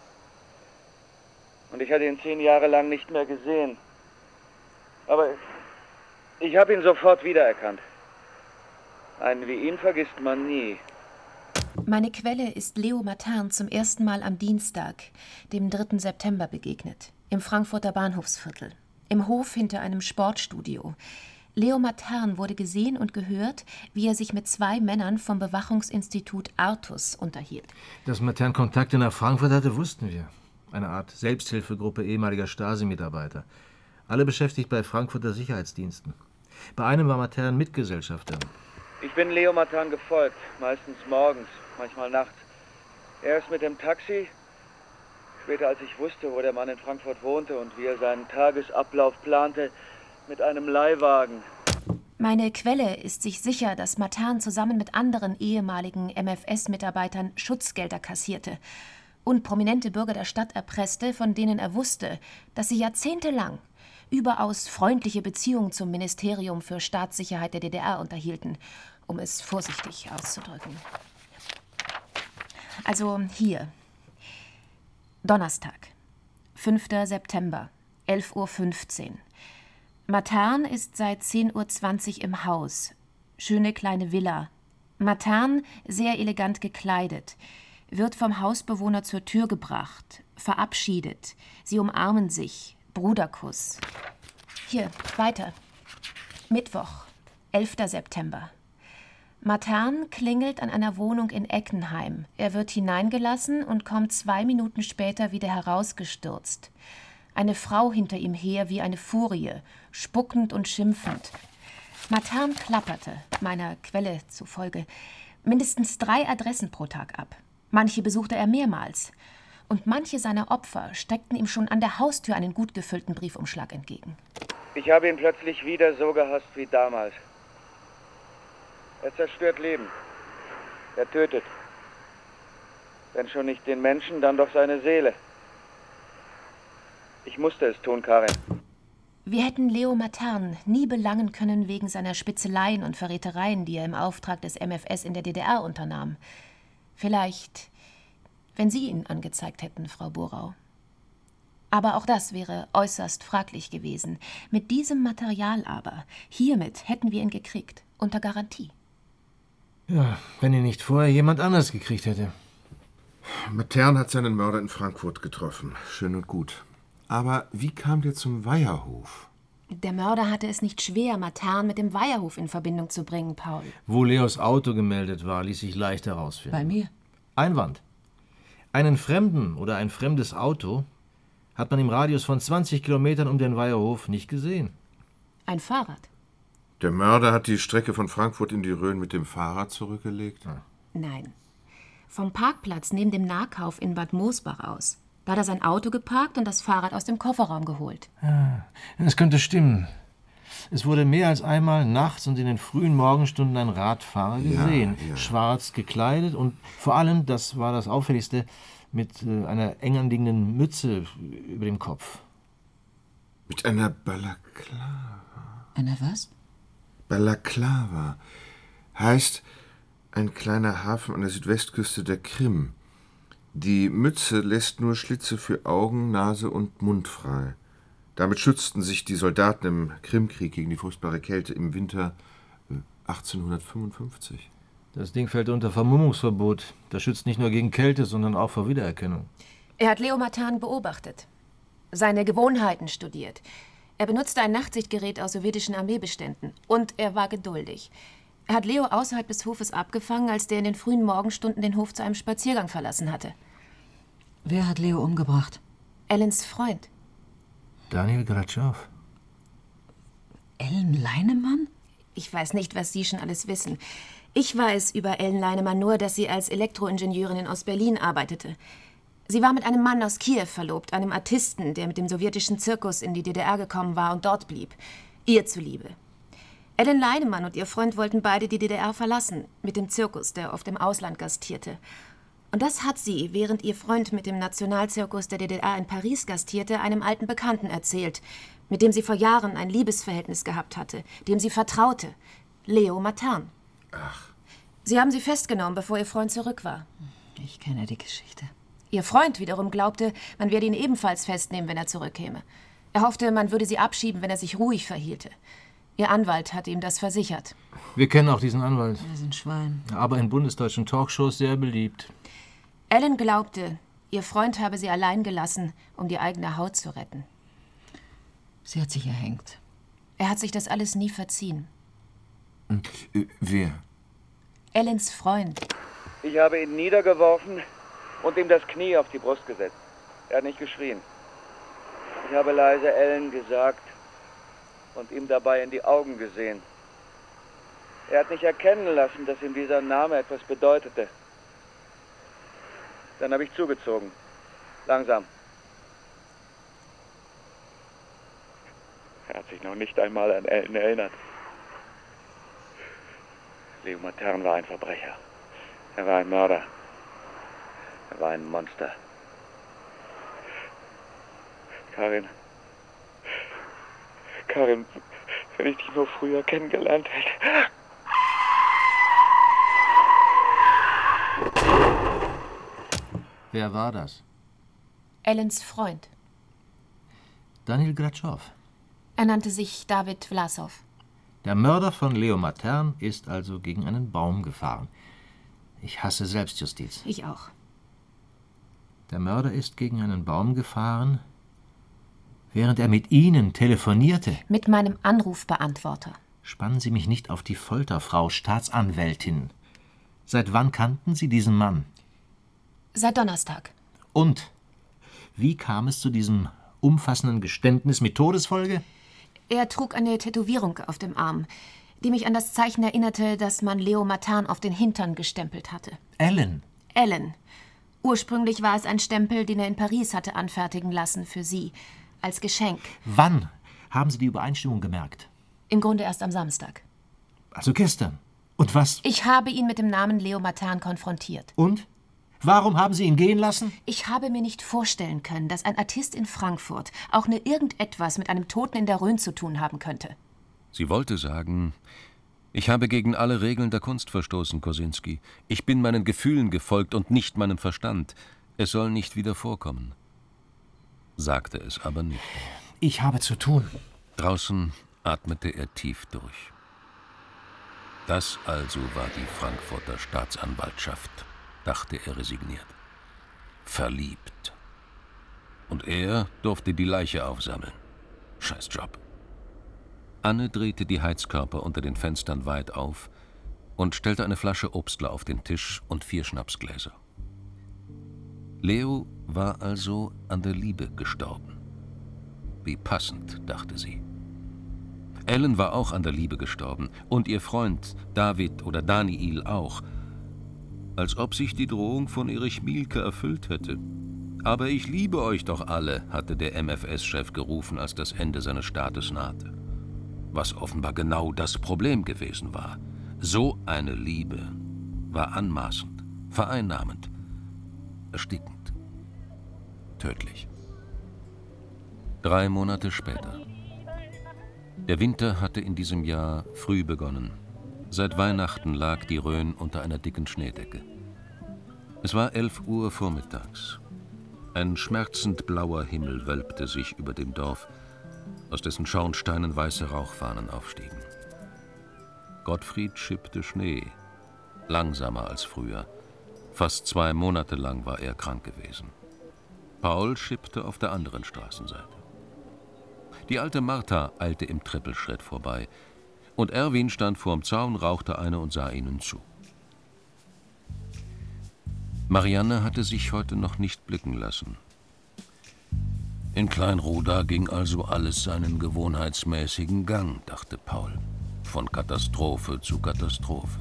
Und ich hatte ihn zehn Jahre lang nicht mehr gesehen. Aber ich habe ihn sofort wiedererkannt. Einen wie ihn vergisst man nie. Meine Quelle ist Leo Matern zum ersten Mal am Dienstag, dem dritten September, begegnet. Im Frankfurter Bahnhofsviertel. Im Hof hinter einem Sportstudio. Leo Matern wurde gesehen und gehört, wie er sich mit zwei Männern vom Bewachungsinstitut Artus unterhielt. Dass Matern Kontakte nach Frankfurt hatte, wussten wir. Eine Art Selbsthilfegruppe ehemaliger Stasi-Mitarbeiter. Alle beschäftigt bei Frankfurter Sicherheitsdiensten. Bei einem war Matern Mitgesellschafter. Ich bin Leo Matern gefolgt, meistens morgens, manchmal nachts. Er ist mit dem Taxi, später als ich wusste, wo der Mann in Frankfurt wohnte und wie er seinen Tagesablauf plante, mit einem Leihwagen. Meine Quelle ist sich sicher, dass Matern zusammen mit anderen ehemaligen M F S-Mitarbeitern Schutzgelder kassierte und prominente Bürger der Stadt erpresste, von denen er wusste, dass sie jahrzehntelang überaus freundliche Beziehungen zum Ministerium für Staatssicherheit der D D R unterhielten, um es vorsichtig auszudrücken. Also hier. Donnerstag, fünfter September, elf Uhr fünfzehn. Matern ist seit zehn Uhr zwanzig im Haus. Schöne kleine Villa. Matern, sehr elegant gekleidet, wird vom Hausbewohner zur Tür gebracht, verabschiedet. Sie umarmen sich. Bruderkuss. Hier, weiter. Mittwoch, elfter September. Matern klingelt an einer Wohnung in Eckenheim. Er wird hineingelassen und kommt zwei Minuten später wieder herausgestürzt. Eine Frau hinter ihm her wie eine Furie, spuckend und schimpfend. Matern klapperte, meiner Quelle zufolge, mindestens drei Adressen pro Tag ab. Manche besuchte er mehrmals. Und manche seiner Opfer steckten ihm schon an der Haustür einen gut gefüllten Briefumschlag entgegen. Ich habe ihn plötzlich wieder so gehasst wie damals. Er zerstört Leben. Er tötet. Wenn schon nicht den Menschen, dann doch seine Seele. Ich musste es tun, Karin. Wir hätten Leo Matern nie belangen können wegen seiner Spitzeleien und Verrätereien, die er im Auftrag des M F S in der D D R unternahm. Vielleicht, wenn Sie ihn angezeigt hätten, Frau Burau. Aber auch das wäre äußerst fraglich gewesen. Mit diesem Material aber, hiermit hätten wir ihn gekriegt, unter Garantie. Ja, wenn ihn nicht vorher jemand anders gekriegt hätte. Matern hat seinen Mörder in Frankfurt getroffen. Schön und gut. Aber wie kam der zum Weiherhof? Der Mörder hatte es nicht schwer, Matern mit dem Weiherhof in Verbindung zu bringen, Paul. Wo Leos Auto gemeldet war, ließ sich leicht herausfinden. Bei mir? Einwand. Einen Fremden oder ein fremdes Auto hat man im Radius von zwanzig Kilometern um den Weiherhof nicht gesehen. Ein Fahrrad? Der Mörder hat die Strecke von Frankfurt in die Rhön mit dem Fahrrad zurückgelegt? Ja. Nein. Vom Parkplatz neben dem Nahkauf in Bad Mosbach aus. Da hat er sein Auto geparkt und das Fahrrad aus dem Kofferraum geholt. Ja, das könnte stimmen. Es wurde mehr als einmal nachts und in den frühen Morgenstunden ein Radfahrer gesehen. Ja, ja. Schwarz gekleidet und vor allem, das war das Auffälligste, mit äh, einer eng anliegenden Mütze über dem Kopf. Mit einer Balaklava. Einer was? Balaklava heißt ein kleiner Hafen an der Südwestküste der Krim. Die Mütze lässt nur Schlitze für Augen, Nase und Mund frei. Damit schützten sich die Soldaten im Krimkrieg gegen die furchtbare Kälte im Winter achtzehnhundertfünfundfünfzig. Das Ding fällt unter Vermummungsverbot. Das schützt nicht nur gegen Kälte, sondern auch vor Wiedererkennung. Er hat Leo Matern beobachtet, seine Gewohnheiten studiert. Er benutzte ein Nachtsichtgerät aus sowjetischen Armeebeständen. Und er war geduldig. Er hat Leo außerhalb des Hofes abgefangen, als der in den frühen Morgenstunden den Hof zu einem Spaziergang verlassen hatte. Wer hat Leo umgebracht? Ellens Freund. Daniel Gratschow. Ellen Leinemann? Ich weiß nicht, was Sie schon alles wissen. Ich weiß über Ellen Leinemann nur, dass sie als Elektroingenieurin in Ostberlin arbeitete. Sie war mit einem Mann aus Kiew verlobt, einem Artisten, der mit dem sowjetischen Zirkus in die D D R gekommen war und dort blieb. Ihr zuliebe. Ellen Leinemann und ihr Freund wollten beide die D D R verlassen, mit dem Zirkus, der oft im Ausland gastierte. Und das hat sie, während ihr Freund mit dem Nationalzirkus der D D R in Paris gastierte, einem alten Bekannten erzählt, mit dem sie vor Jahren ein Liebesverhältnis gehabt hatte, dem sie vertraute, Leo Matern. Ach. Sie haben sie festgenommen, bevor ihr Freund zurück war. Ich kenne die Geschichte. Ihr Freund wiederum glaubte, man werde ihn ebenfalls festnehmen, wenn er zurückkäme. Er hoffte, man würde sie abschieben, wenn er sich ruhig verhielte. Ihr Anwalt hatte ihm das versichert. Wir kennen auch diesen Anwalt. Er ist ein Schwein. Aber in bundesdeutschen Talkshows sehr beliebt. Ellen glaubte, ihr Freund habe sie allein gelassen, um die eigene Haut zu retten. Sie hat sich erhängt. Er hat sich das alles nie verziehen. Äh, wer? Ellens Freund. Ich habe ihn niedergeworfen und ihm das Knie auf die Brust gesetzt. Er hat nicht geschrien. Ich habe leise Ellen gesagt und ihm dabei in die Augen gesehen. Er hat nicht erkennen lassen, dass ihm dieser Name etwas bedeutete. Dann habe ich zugezogen. Langsam. Er hat sich noch nicht einmal an Ellen erinnert. Leo Matern war ein Verbrecher. Er war ein Mörder. Er war ein Monster. Karin. Karin, wenn ich dich nur früher kennengelernt hätte. Wer war das? Ellens Freund. Daniel Gratschow. Er nannte sich David Vlasov. Der Mörder von Leo Matern ist also gegen einen Baum gefahren. Ich hasse Selbstjustiz. Ich auch. Der Mörder ist gegen einen Baum gefahren, während er mit Ihnen telefonierte. Mit meinem Anrufbeantworter. Spannen Sie mich nicht auf die Folter, Frau Staatsanwältin. Seit wann kannten Sie diesen Mann? Seit Donnerstag. Und? Wie kam es zu diesem umfassenden Geständnis mit Todesfolge? Er trug eine Tätowierung auf dem Arm, die mich an das Zeichen erinnerte, das man Leo Matern auf den Hintern gestempelt hatte. Ellen? Ellen. Ursprünglich war es ein Stempel, den er in Paris hatte anfertigen lassen für sie, als Geschenk. Wann haben Sie die Übereinstimmung gemerkt? Im Grunde erst am Samstag. Also gestern. Und was? Ich habe ihn mit dem Namen Leo Matern konfrontiert. Und? Warum haben Sie ihn gehen lassen? Ich habe mir nicht vorstellen können, dass ein Artist in Frankfurt auch nur irgendetwas mit einem Toten in der Rhön zu tun haben könnte. Sie wollte sagen, ich habe gegen alle Regeln der Kunst verstoßen, Kosinski. Ich bin meinen Gefühlen gefolgt und nicht meinem Verstand. Es soll nicht wieder vorkommen. Sagte es aber nicht. Ich habe zu tun. Draußen atmete er tief durch. Das also war die Frankfurter Staatsanwaltschaft, dachte er resigniert. Verliebt. Und er durfte die Leiche aufsammeln. Scheiß Job. Anne drehte die Heizkörper unter den Fenstern weit auf und stellte eine Flasche Obstler auf den Tisch und vier Schnapsgläser. Leo war also an der Liebe gestorben. Wie passend, dachte sie. Ellen war auch an der Liebe gestorben und ihr Freund David oder Daniel auch. Als ob sich die Drohung von Erich Mielke erfüllt hätte. »Aber ich liebe euch doch alle«, hatte der M F S-Chef gerufen, als das Ende seines Staates nahte. Was offenbar genau das Problem gewesen war. So eine Liebe war anmaßend, vereinnahmend, erstickend, tödlich. Drei Monate später. Der Winter hatte in diesem Jahr früh begonnen. Seit Weihnachten lag die Rhön unter einer dicken Schneedecke. Es war elf Uhr vormittags. Ein schmerzend blauer Himmel wölbte sich über dem Dorf, aus dessen Schornsteinen weiße Rauchfahnen aufstiegen. Gottfried schippte Schnee, langsamer als früher. Fast zwei Monate lang war er krank gewesen. Paul schippte auf der anderen Straßenseite. Die alte Martha eilte im Trippelschritt vorbei, und Erwin stand vorm Zaun, rauchte eine und sah ihnen zu. Marianne hatte sich heute noch nicht blicken lassen. In Kleinroda ging also alles seinen gewohnheitsmäßigen Gang, dachte Paul, von Katastrophe zu Katastrophe.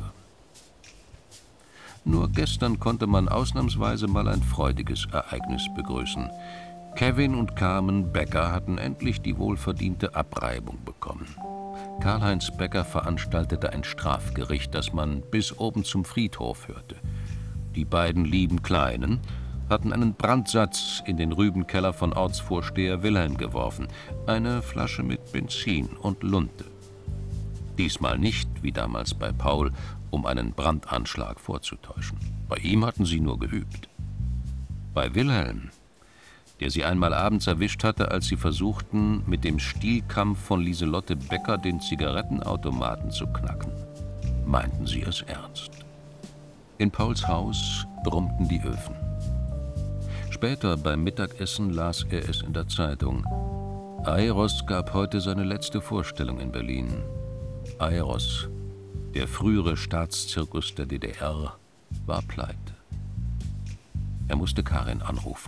Nur gestern konnte man ausnahmsweise mal ein freudiges Ereignis begrüßen. Kevin und Carmen Becker hatten endlich die wohlverdiente Abreibung bekommen. Karl-Heinz Becker veranstaltete ein Strafgericht, das man bis oben zum Friedhof hörte. Die beiden lieben Kleinen hatten einen Brandsatz in den Rübenkeller von Ortsvorsteher Wilhelm geworfen, eine Flasche mit Benzin und Lunte. Diesmal nicht, wie damals bei Paul, um einen Brandanschlag vorzutäuschen. Bei ihm hatten sie nur geübt. Bei Wilhelm, der sie einmal abends erwischt hatte, als sie versuchten, mit dem Stielkampf von Lieselotte Becker den Zigarettenautomaten zu knacken, meinten sie es ernst. In Pauls Haus brummten die Öfen. Später beim Mittagessen las er es in der Zeitung. Aeros gab heute seine letzte Vorstellung in Berlin. Aeros, der frühere Staatszirkus der D D R, war pleite. Er musste Karin anrufen.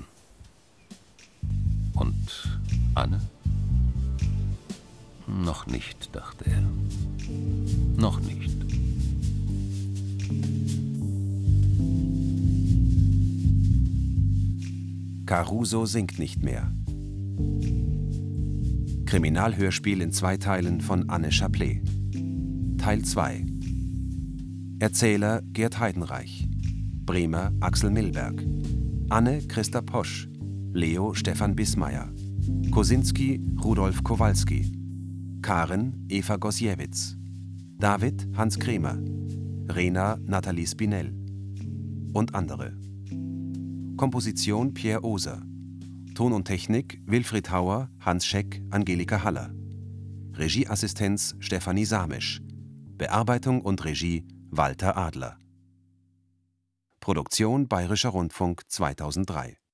Und Anne? Noch nicht, dachte er. Noch nicht. Caruso singt nicht mehr. Kriminalhörspiel in zwei Teilen von Anne Chaplé. Teil zwei. Erzähler Gerd Heidenreich. Bremer Axel Milberg. Anne Christa Posch. Leo Stefan Bismeier. Kosinski Rudolf Kowalski. Karen Eva Gosiewicz. David Hans Kremer. Rena Nathalie Spinell. Und andere. Komposition Pierre Oser. Ton und Technik Wilfried Hauer, Hans Scheck, Angelika Haller. Regieassistenz Stefanie Samisch. Bearbeitung und Regie Walter Adler. Produktion Bayerischer Rundfunk zweitausenddrei.